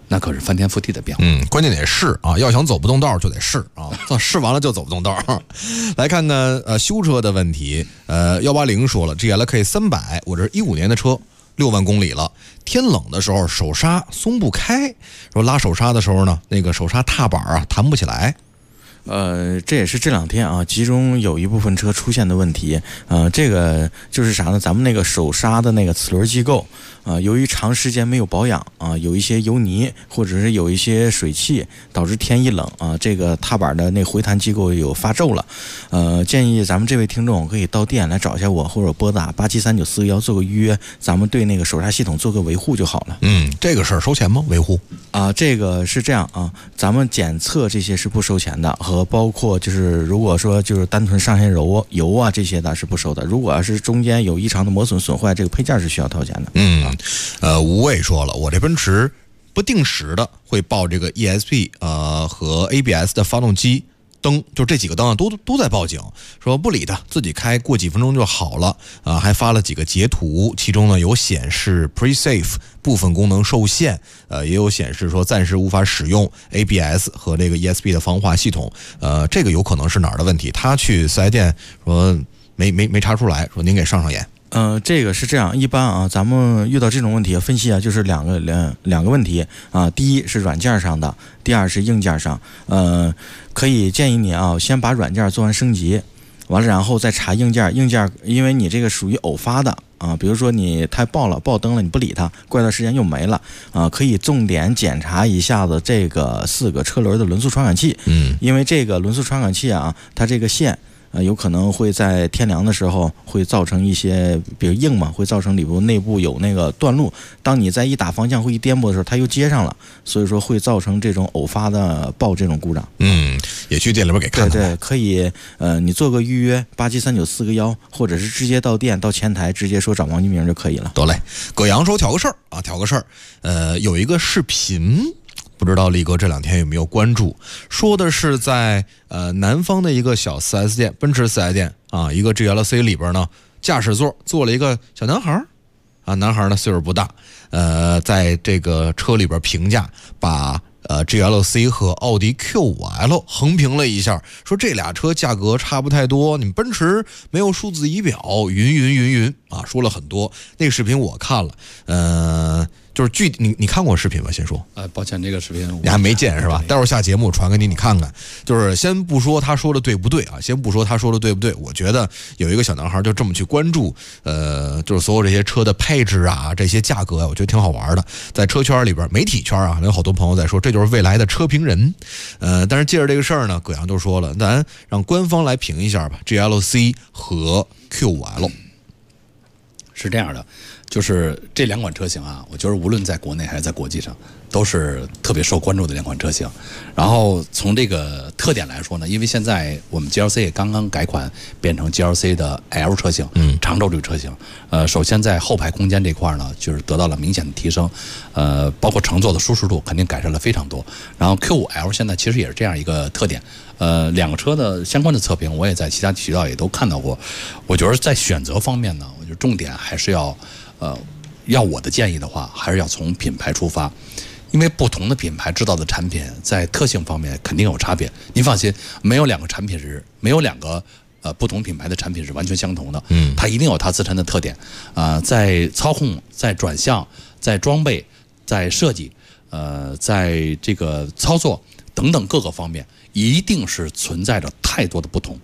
那可是翻天覆地的变化。 关键得试啊，要想走不动道就得试啊，试完了就走不动道。来看呢，修车的问题，180说了 ，GLK 300，我这是15年的车，6万公里了，天冷的时候手刹松不开，说拉手刹的时候呢，那个手刹踏板啊弹不起来。 这也是这2天啊，其中有一部分车出现的问题。这个就是啥呢？咱们那个手刹的那个齿轮机构由于长时间没有保养啊，有一些油泥或者是有一些水汽，导致天一冷啊，这个踏板的那回弹机构有发皱了。建议咱们这位听众可以到店来找一下我，或者拨打873941做个预约，咱们对那个手刹系统做个维护就好了。 这个事儿收钱吗？维护这个是这样啊，咱们检测这些是不收钱的，和包括就是如果说就是单纯上线油啊这些的是不收的。如果要是中间有异常的磨损损坏，这个配件是需要掏钱的。 吴伟说了，我这奔驰不定时的会报这个 ESP 和 ABS 的发动机灯，就这几个灯啊都在报警，说不理它，自己开过几分钟就好了还发了几个截图，其中呢有显示 Pre-Safe 部分功能受限，也有显示说暂时无法使用 ABS 和这个 ESP 的防滑系统，这个有可能是哪儿的问题？他去4S店说没查出来，说您给上眼。 这个是这样，一般啊，咱们遇到这种问题分析啊，就是两个问题啊。第一是软件上的，第二是硬件上。可以建议你啊，先把软件做完升级，完了然后再查硬件。硬件因为你这个属于偶发的啊，比如说你太爆灯了，你不理它，过一段时间又没了啊，可以重点检查一下子这个4个车轮的轮速传感器。因为这个轮速传感器啊，它这个线有可能会在天凉的时候会造成一些，比如硬嘛，会造成里部内部有那个断路。当你在一打方向或一颠簸的时候，它又接上了，所以说会造成这种偶发的爆这种故障。 也去店里边给看看。 对，可以你做个预约873941，或者是直接到店到前台直接说找王金明就可以了。 得嘞，葛阳说挑个事儿，有一个视频。不知道力哥这2天有没有关注？说的是在南方的一个小 4S 店，奔驰 4S 店啊，一个 GLC 里边呢，驾驶座坐了一个小男孩啊，男孩呢岁数不大，在这个车里边评价，把GLC 和奥迪 Q5L 横评了一下，说这俩车价格差不太多，你们奔驰没有数字仪表，云啊，说了很多。那个视频我看了，就是你看过视频吗？先说。 抱歉，这个视频你还没见是吧？待会儿下节目传给你看看。就是先不说他说的对不对啊，我觉得有一个小男孩就这么去关注，就是所有这些车的配置啊，这些价格啊，我觉得挺好玩的。在车圈里边，媒体圈啊，有好多朋友在说，这就是未来的车评人。但是借着这个事儿呢，葛阳就说了，咱让官方来评一下吧 ，GLC 和 Q5L。 是这样的，就是这2款车型啊，我觉得无论在国内还是在国际上，都是特别受关注的2款车型。然后从这个特点来说呢，因为现在我们 GLC 也刚刚改款变成 GLC 的 L 车型，长轴距车型。首先在后排空间这块呢，就是得到了明显的提升，包括乘坐的舒适度肯定改善了非常多。然后 Q5L 现在其实也是这样一个特点。2个车的相关的测评，我也在其他渠道也都看到过。我觉得在选择方面呢，我觉得重点还是要我的建议的话，还是要从品牌出发，因为不同的品牌制造的产品在特性方面肯定有差别。您放心，没有2个不同品牌的产品是完全相同的，它一定有它自身的特点。在操控、在转向、在装备、在设计，在这个操作等等各个方面，一定是存在着太多的不同。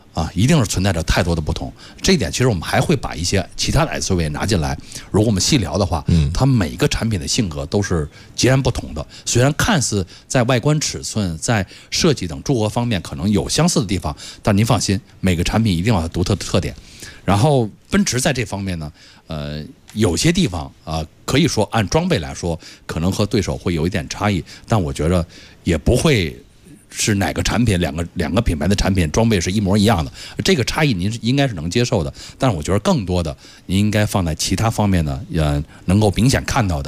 这一点其实我们还会把一些其他的 SUV 拿进来，如果我们细聊的话，它每个产品的性格都是截然不同的。虽然看似在外观尺寸、在设计等诸多方面可能有相似的地方，但您放心，每个产品一定有它独特的特点。然后奔驰在这方面呢，有些地方可以说按装备来说，可能和对手会有一点差异，但我觉得也不会是哪个产品两个品牌的产品装备是一模一样的，这个差异您应该是能接受的。但是我觉得更多的您应该放在其他方面呢，能够明显看到的，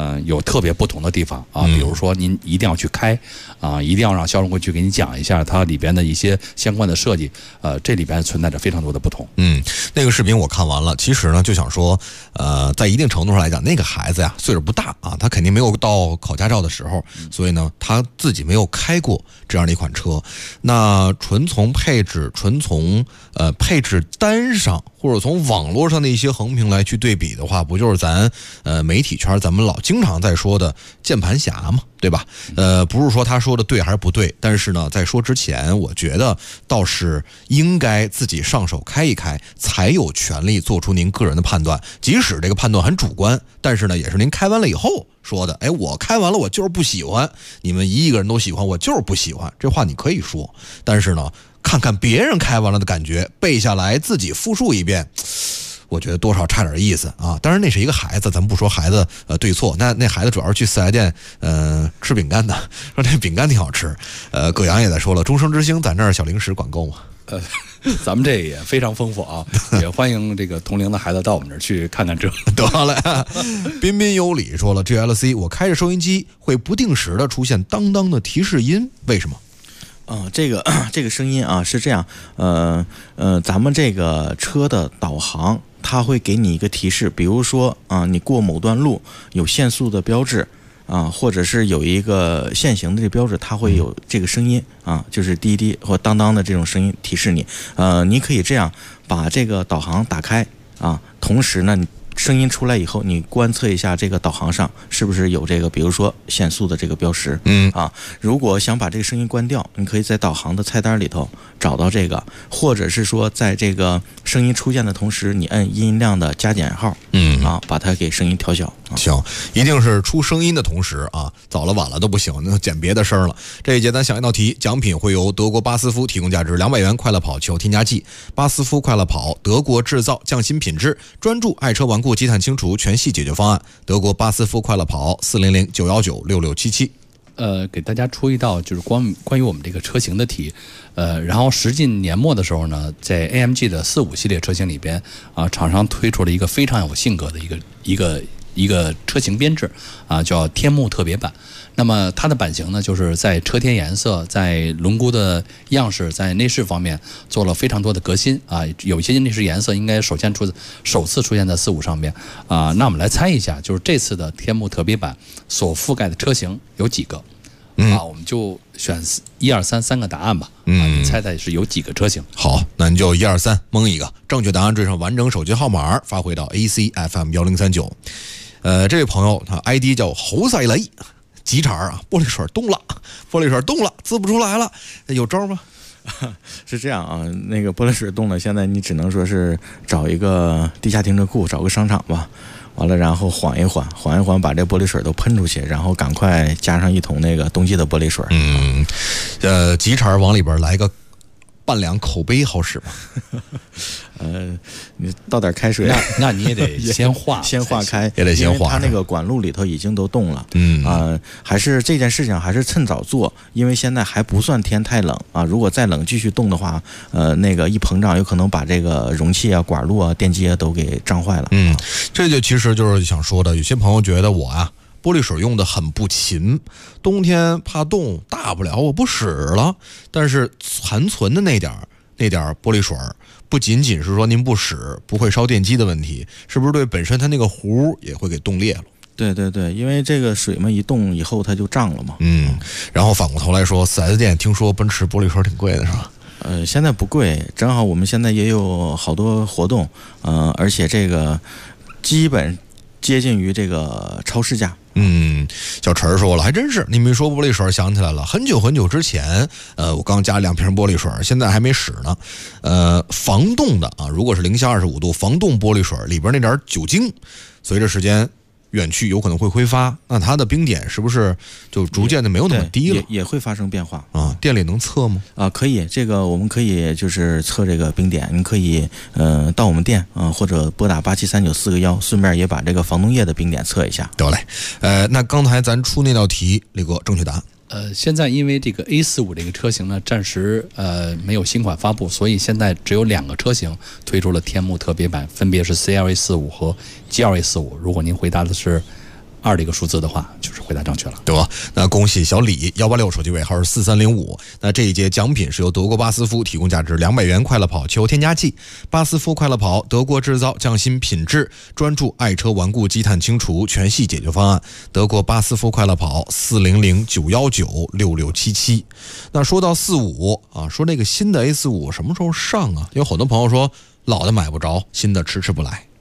有特别不同的地方啊，比如说您一定要去开啊，一定要让销售会去给你讲一下它里边的一些相关的设计，这里边存在着非常多的不同。 那个视频我看完了，其实呢就想说，在一定程度上来讲，那个孩子呀岁数不大啊，他肯定没有到考驾照的时候，所以呢他自己没有开过这样的一款车。那纯从配置，纯从配置单上，或者从网络上的一些横评来去对比的话，不就是咱媒体圈咱们老经常在说的键盘侠嘛，对吧？不是说他说的对还是不对，但是呢，在说之前，我觉得倒是应该自己上手开一开，才有权利做出您个人的判断。即使这个判断很主观，但是呢，也是您开完了以后说的。哎，我开完了，我就是不喜欢，你们一个人都喜欢，我就是不喜欢，这话你可以说。但是呢，看看别人开完了的感觉，背下来自己复述一遍。我觉得多少差点意思啊！当然那是一个孩子，咱们不说孩子对错，那孩子主要是去四 S 店吃饼干的，说这饼干挺好吃。葛阳也在说了，终生之星咱这儿小零食管够吗？ 咱们这也非常丰富啊，也欢迎这个同龄的孩子到我们这儿去看看这。 得了，彬彬有礼说了 ，GLC 我开着收音机会不定时的出现当当的提示音，为什么？ 这个声音啊是这样，咱们这个车的导航。它会给你一个提示，比如说你过某段路有限速的标志或者是有一个限行的这标志，它会有这个声音就是滴滴或当当的这种声音提示你。你可以这样把这个导航打开同时呢，你声音出来以后，你观测一下这个导航上是不是有这个，比如说限速的这个标识。如果想把这个声音关掉，你可以在导航的菜单里头找到这个，或者是说在这个声音出现的同时，你按音量的加减号，把它给声音调小。 行，一定是出声音的同时早了晚了都不行，那减别的声了。这一节咱想一道题，奖品会由德国巴斯夫提供价值200元快乐跑球添加剂。巴斯夫快乐跑，德国制造，降薪品质，专注爱车顽固积碳清除全系解决方案。德国巴斯夫快乐跑，400-919-6677。 给大家出一道就是关于我们这个车型的题，然后时近年末的时候呢，在 AMG 的45系列车型里边厂商推出了一个非常有性格的一个车型编制叫天幕特别版。那么它的版型呢，就是在车天颜色、在轮毂的样式、在内饰方面做了非常多的革新有一些内饰颜色应该首次出现在45上面那我们来猜一下，就是这次的天幕特别版所覆盖的车型有几个？我们就选1、2、3个答案吧。你猜猜是有几个车型？ 好，那你就1、2、3蒙一个，正确答案缀上完整手机号码，发回到 ACFM1039。这位朋友他 ID 叫侯赛雷。急茬玻璃水冻了，滋不出来了，有招吗？ 是这样那个玻璃水冻了，现在你只能说是找一个地下停车库，找个商场吧，完了然后缓一缓，把这玻璃水都喷出去，然后赶快加上一桶那个冬季的玻璃水。 急茬往里边来个半两口杯好使吗？ 你倒点开水， 那你也得先化开， 也得先化， 因为它那个管路里头已经都冻了。还是这件事情还是趁早做，因为现在还不算天太冷如果再冷继续冻的话，那个一膨胀，有可能把这个容器管路电机都给胀坏了。 这就其实就是想说的，有些朋友觉得我玻璃水用的很不勤，冬天怕冻，大不了我不使了。但是残存的那点玻璃水，不仅仅是说您不使不会烧电机的问题，是不是对本身它那个壶也会给冻裂了？ 对，因为这个水嘛一冻以后它就胀了嘛。 然后反过头来说，4S 店听说奔驰玻璃水挺贵的是吧？ 现在不贵，正好我们现在也有好多活动，而且这个基本接近于这个超市价。 小陈说了，还真是，你们一说玻璃水想起来了，很久之前我刚加2瓶玻璃水，现在还没使呢。防冻的如果是零下25度防冻玻璃水里边那点酒精，随着时间远去有可能会挥发，那它的冰点是不是就逐渐的没有那么低了？ 也会发生变化店里能测吗？ 可以，这个我们可以就是测这个冰点，你可以到我们店或者拨打873941，顺便也把这个防冻液的冰点测一下。 得嘞，那刚才咱出那道题，李哥正确答案。 现在因为这个 A45这个车型呢，暂时没有新款发布，所以现在只有2个车型推出了天幕特别版，分别是 CLA45 和 GLA45。如果您回答的是 2的一个数字的话，就是回答正确了。 得，那恭喜小李186，手机尾号是4305。那这一节奖品是由德国巴斯夫提供价值200元快乐跑汽油添加剂。巴斯夫快乐跑，德国制造，匠心品质，专注爱车顽固积碳清除全系解决方案。德国巴斯夫快乐跑400-919-6677。那说到45啊，说这个新的 A45 什么时候上啊？有好多朋友说老的买不着，新的迟不来。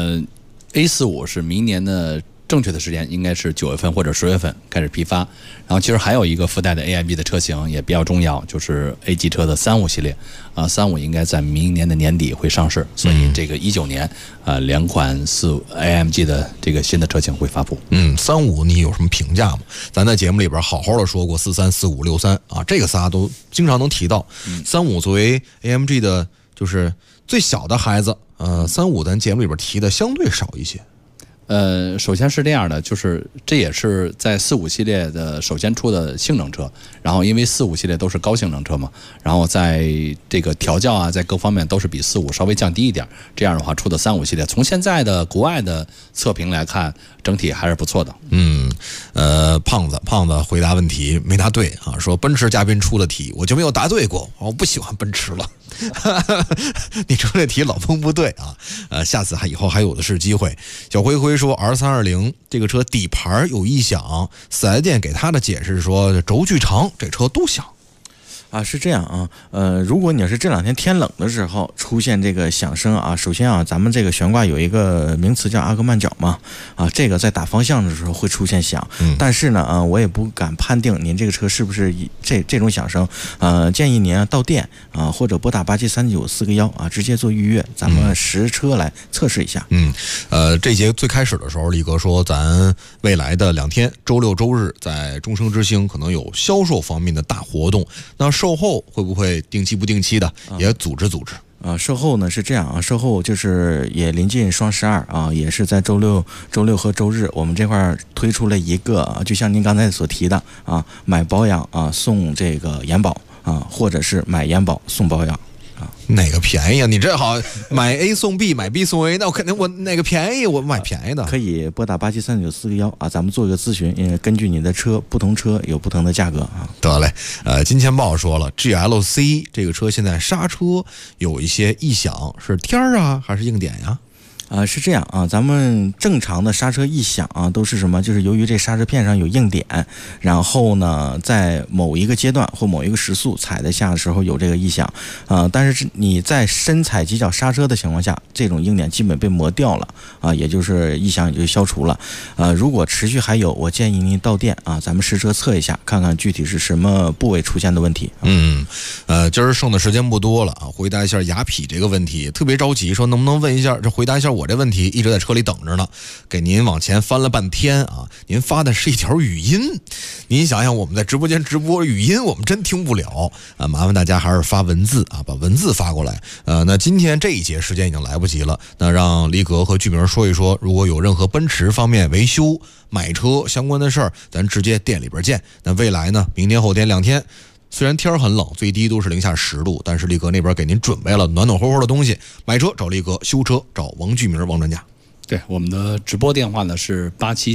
A45 是明年的正确的时间应该是9月份或者10月份开始批发。然后其实还有一个附带的 AMG 的车型也比较重要，就是 A 级车的35系列啊，35应该在明年的年底会上市，所以这个19年2款AMG 的这个新的车型会发布。 35你有什么评价吗？咱在节目里边好好的说过43、45、63啊，这个仨都经常能提到。35作为 AMG 的就是最小的孩子，35咱节目里边提的相对少一些。 首先是这样的，就是这也是在45系列的首先出的性能车，然后因为45系列都是高性能车嘛，然后在这个调教啊，在各方面都是比45稍微降低一点，这样的话出的35系列，从现在的国外的测评来看，整体还是不错的。 胖子回答问题没答对啊，说奔驰嘉宾出的题我就没有答对过，我不喜欢奔驰了。你出这题老碰不对啊，下次以后还有的是机会。小灰灰说 R320 这个车底盘有异响，4S店给他的解释说轴距长，这车都响。 是这样啊，如果你要是这两天天冷的时候出现这个响声啊，首先啊，咱们这个悬挂有一个名词叫阿克曼角嘛，这个在打方向的时候会出现响，但是呢，我也不敢判定您这个车是不是这种响声，建议您到店或者拨打873941啊，直接做预约，咱们实车来测试一下。 这节最开始的时候，李哥说咱未来的2天，周六周日在中升之星可能有销售方面的大活动，那售后会不会定期不定期的也组织？ 售后呢是这样啊，售后就是也临近双12啊，也是在周六和周日，我们这块推出了一个，就像您刚才所提的啊，买保养啊送这个延保啊，或者是买延保送保养。 哪个便宜啊？你这好买 A 送 B， 买 B 送 A， 那我肯定我哪个便宜我买便宜的。 可以拨打873941啊，咱们做一个咨询，因为根据你的车，不同车有不同的价格啊。 得嘞，金钱豹说了 ，GLC 这个车现在刹车有一些异响，是天儿啊还是硬点呀？ 是这样啊，咱们正常的刹车异响啊，都是什么？就是由于这刹车片上有硬点，然后呢，在某一个阶段或某一个时速踩在下的时候有这个异响，但是你在深踩急脚刹车的情况下，这种硬点基本被磨掉了啊，也就是异响也就消除了。如果持续还有，我建议您到店啊，咱们实车测一下，看看具体是什么部位出现的问题。 今儿剩的时间不多了啊，回答一下雅痞这个问题，特别着急，说能不能问一下，这回答一下我这问题，一直在车里等着呢，给您往前翻了半天啊，您发的是一条语音，您想想我们在直播间直播语音，我们真听不了啊，麻烦大家还是发文字啊，把文字发过来。那今天这一节时间已经来不及了，那让黎格和剧名说一说，如果有任何奔驰方面维修、买车相关的事儿，咱直接店里边见。那未来呢，明天后天2天。虽然天很冷，最低都是零下10度，但是力哥那边给您准备了暖暖和和的东西。买车找力哥，修车找王巨明王专家。 对，我们的直播电话呢是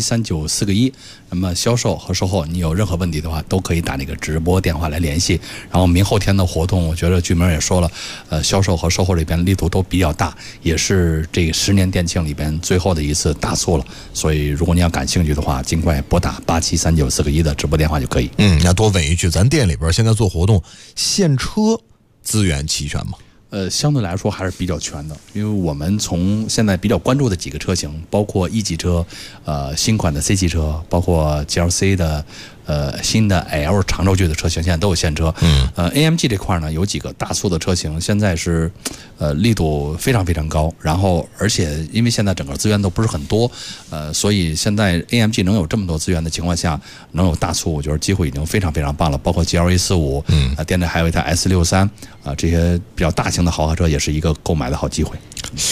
873941，那么销售和售后你有任何问题的话，都可以打那个直播电话来联系。然后明后天的活动，我觉得巨明也说了，销售和售后里边力度都比较大，也是这个10年店庆里边最后的一次大促了。所以如果您要感兴趣的话，尽快拨打873941的直播电话就可以。 要多问一句，咱店里边现在做活动，现车资源齐全吗？ 相对来说还是比较全的，因为我们从现在比较关注的几个车型，包括1级车，新款的 C 级车，包括 GLC 的新的 L 长轴距的车型，现在都有现车。AMG 这块呢有几个大促的车型，现在是力度非常非常高，然后而且因为现在整个资源都不是很多，所以现在 AMG 能有这么多资源的情况下，能有大促，我觉得机会已经非常非常棒了。包括 GLA45，店内还有一台 S63，这些比较大型的豪华车也是一个购买的好机会。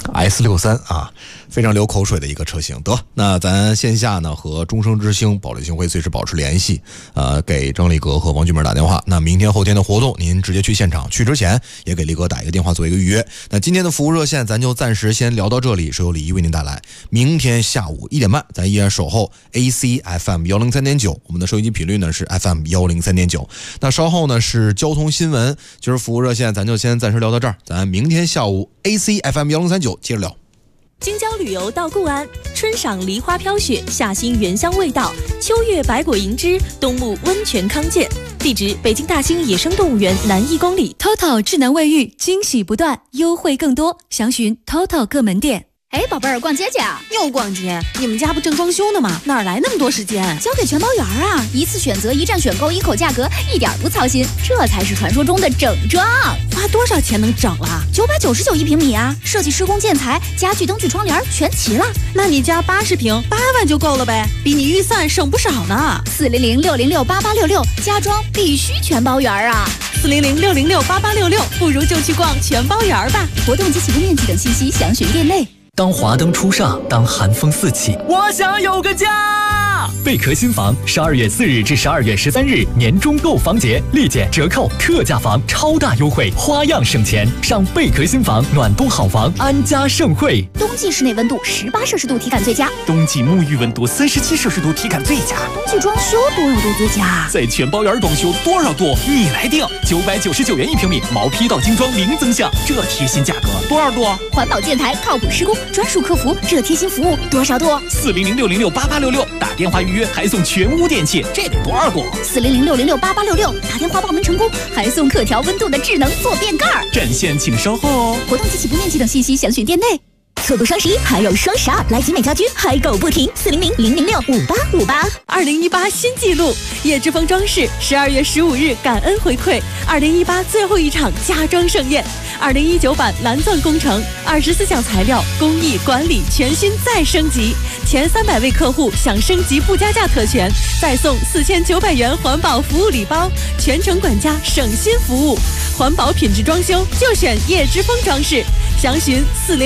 S63啊，非常流口水的一个车型。得，那咱线下呢和中升之星保利星会随时保持联系，给张立格和王俊明打电话。那明天后天的活动，您直接去现场，去之前也给立格打一个电话做一个预约。那今天的服务热线咱就暂时先聊到这里，是由李一为您带来。明天下午1点半，咱依然守候 AC FM 103.9，我们的收音机频率呢是 FM 103.9。那稍后呢是交通新闻，今儿服务热线咱就先暂时聊到这儿，咱明天下午 AC FM 103.9接着聊。 京郊旅游到固安，春赏梨花飘雪，夏欣原香味道，秋月百果银枝，冬沐温泉康健。地址：北京大兴野生动物园南1公里。 TOTO 智能卫浴，惊喜不断，优惠更多，详询 TOTO 各门店。 哎，宝贝儿，逛街去啊？ 又逛街？你们家不正装修呢吗？哪来那么多时间？ 交给全包园啊！一次选择，一站选购，一口价格，一点不操心，这才是传说中的整装。 花多少钱能整了 ？999一平米啊！设计、施工、建材、家具、灯具、窗帘全齐了。 那你家80平，8万就够了呗，比你预算省不少呢。 400-606-8866，家装必须全包园啊 ！400-606-8866，不如就去逛全包园吧。 活动及起步面积等信息详询店内。 当华灯初上，当寒风四起，我想有个家。贝壳新房12月4日至12月13日年终购房节，立减折扣，特价房超大优惠，花样省钱。上贝壳新房暖冬好房，安家盛会。 冬季室内温度18摄氏度体感最佳， 冬季沐浴温度37摄氏度体感最佳。 冬季装修多少度最佳？ 在全包园装修多少度你来定，999元一平米，毛坯到精装零增项，这贴心价格多少度？ 环保建材，靠谱施工，专属客服，这贴心服务多少度 ？400-606-8866，打电话预约还送全屋电器，这得多少度 ？400-606-8866，打电话报名成功还送可调温度的智能坐便盖。 占线请稍后哦。 活动及起步面积等信息详询店内。错过双11还有双12，来集美家居嗨购不停，400-006-5858。 2018新纪录，叶之峰装饰12月15日感恩回馈2018最后一场家装盛宴。2019版蓝钻工程，24项材料工艺管理全新再升级，前300位客户享升级不加价特权，再送4900元环保服务礼包，全程管家省心服务，环保品质装修就选叶之峰装饰。详询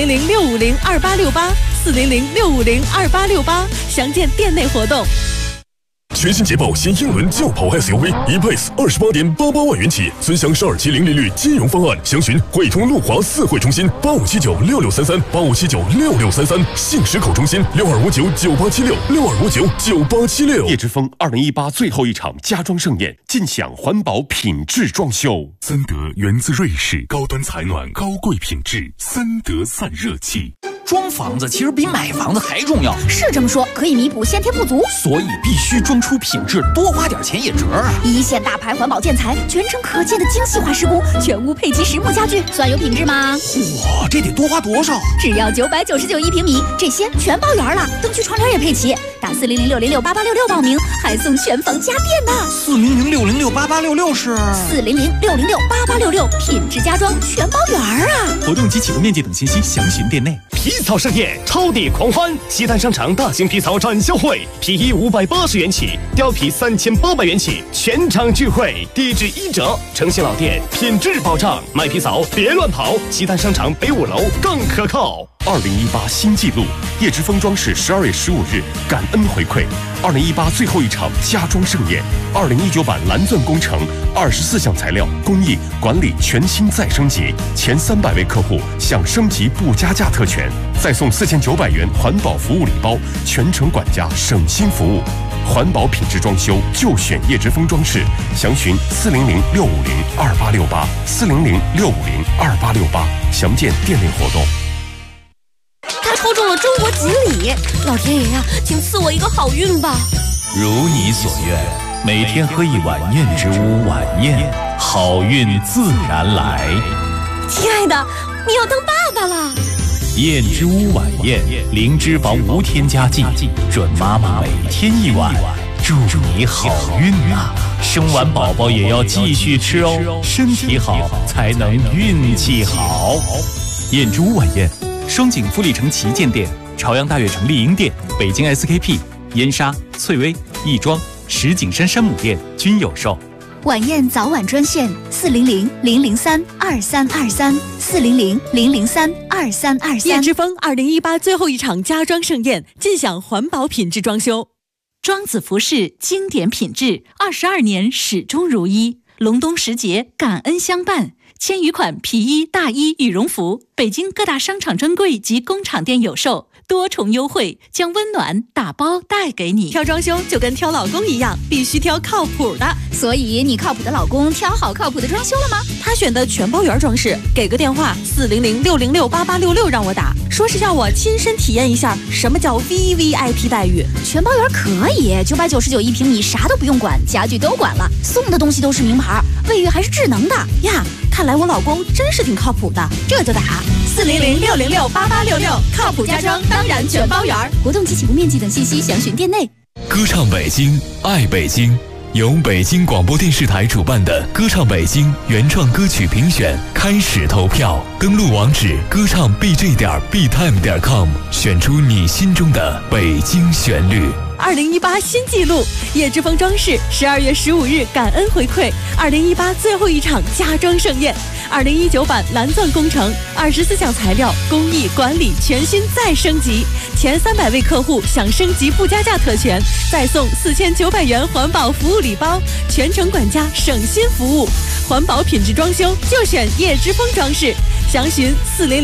400-650-2868，400-650-2868，详见店内活动。 全新捷豹新英伦轿跑 SUV E-Pace 28.88万元起，尊享12期零利率金融方案，详询汇通路华4会中心85796633，85796633，信实口中心62599876，62599876。 叶之峰2018最后一场家装盛宴，尽享环保品质装修。 森德源自瑞士，高端采暖，高贵品质，森德散热器。 装房子其实比买房子还重要， 是这么说，可以弥补先天不足， 所以必须装出品质，多花点钱也值啊！ 一线大牌环保建材，全程可见的精细化施工，全屋配齐实木家具，算有品质吗？ 哇，这得多花多少？ 只要999一平米，这些全包圆了，灯具窗帘也配齐。打400-606-8866报名，还送全房家电呢。 400-606-8866是 400-606-8866，品质家装全包圆啊！ 活动及起步面积等信息详询店内。 皮草盛宴，超抵狂欢！西单商场大型皮草展销会，皮衣580元起，貂皮3800元起，全场聚会，低至1折，诚信老店，品质保障，卖皮草别乱跑，西单商场北5楼更可靠。 2018新纪录，叶之峰装饰12月15日感恩回馈2018最后一场家装盛宴，2019版蓝钻工程24项材料工艺管理全新再升级，前300位客户享升级不加价特权，再送4900元环保服务礼包，全程管家省心服务，环保品质装修就选叶之峰装饰，详询400-650-2868，400-650-2868，详见店内活动。 他抽中了中国锦鲤，老天爷呀，请赐我一个好运吧！ 如你所愿，每天喝一碗燕之屋晚宴，好运自然来。 亲爱的，你要当爸爸了！ 燕之屋晚宴，零脂肪无添加剂，准妈妈每天一碗，祝你好运啊！生完宝宝也要继续吃哦，身体好才能运气好。燕之屋晚宴。双井富力城旗舰店、朝阳大悦城丽婴店、北京 SKP、燕莎、翠微、亦庄、石景山山姆店均有售。 晚宴早晚专线400-003-2323，400-003-2323。 叶之峰2018最后一场家装盛宴，尽享环保品质装修。 庄子服饰经典品质，22年始终如一。隆冬时节，感恩相伴。千余款皮衣、大衣、羽绒服，北京各大商场专柜及工厂店有售，多重优惠，将温暖打包带给你。 挑装修就跟挑老公一样，必须挑靠谱的。 所以你靠谱的老公挑好靠谱的装修了吗？ 他选的全包圆装饰，给个电话400-606-8866让我打，说是要我亲身体验一下什么叫 VVIP 待遇。 全包圆可以，999一平米，啥都不用管，家具都管了，送的东西都是名牌，卫浴还是智能的呀。看来我老公真是挺靠谱的，这就打400-606-8866，靠谱家装当然全包圆。 活动及起步面积等信息详询店内。 歌唱北京，爱北京，由北京广播电视台主办的歌唱北京原创歌曲评选开始投票，登录网址歌唱 bj.btime.com， 选出你心中的北京旋律。 2018新纪录，叶之峰装饰12月15日感恩回馈2018最后一场家装盛宴，2019版蓝钻工程24项材料工艺管理全新再升级，前300位客户享升级附加价特权，再送4900元环保服务礼包，全程管家省心服务，环保品质装修就选叶之峰装饰，详询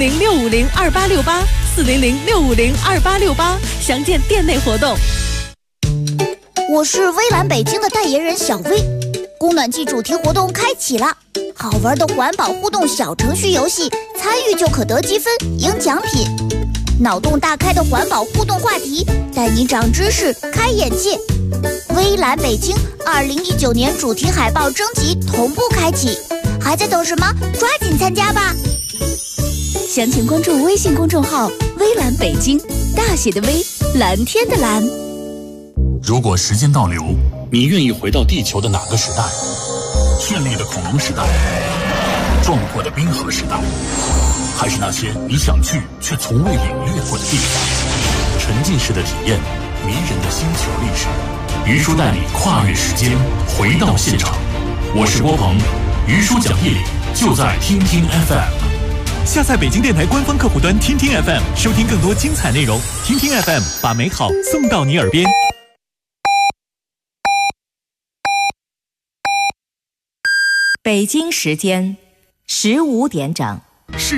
400-650-2868，400-650-2868，详见店内活动。 我是微蓝北京的代言人小薇，供暖季主题活动开启了，好玩的环保互动小程序游戏，参与就可得积分赢奖品，脑洞大开的环保互动话题，带你长知识开眼界。微蓝北京2019年主题海报征集同步开启，还在等什么？抓紧参加吧！详情关注微信公众号微蓝北京，大写的微，蓝天的蓝。 如果时间倒流，你愿意回到地球的哪个时代？绚丽的恐龙时代，壮阔的冰河时代，还是那些你想去却从未领略过的地方？沉浸式的体验，迷人的星球历史。于叔带你跨越时间，回到现场。我是郭鹏，于叔讲义就在听听 FM。 下载北京电台官方客户端听听 FM， 收听更多精彩内容。听听 FM， 把美好送到你耳边。 北京时间15点整。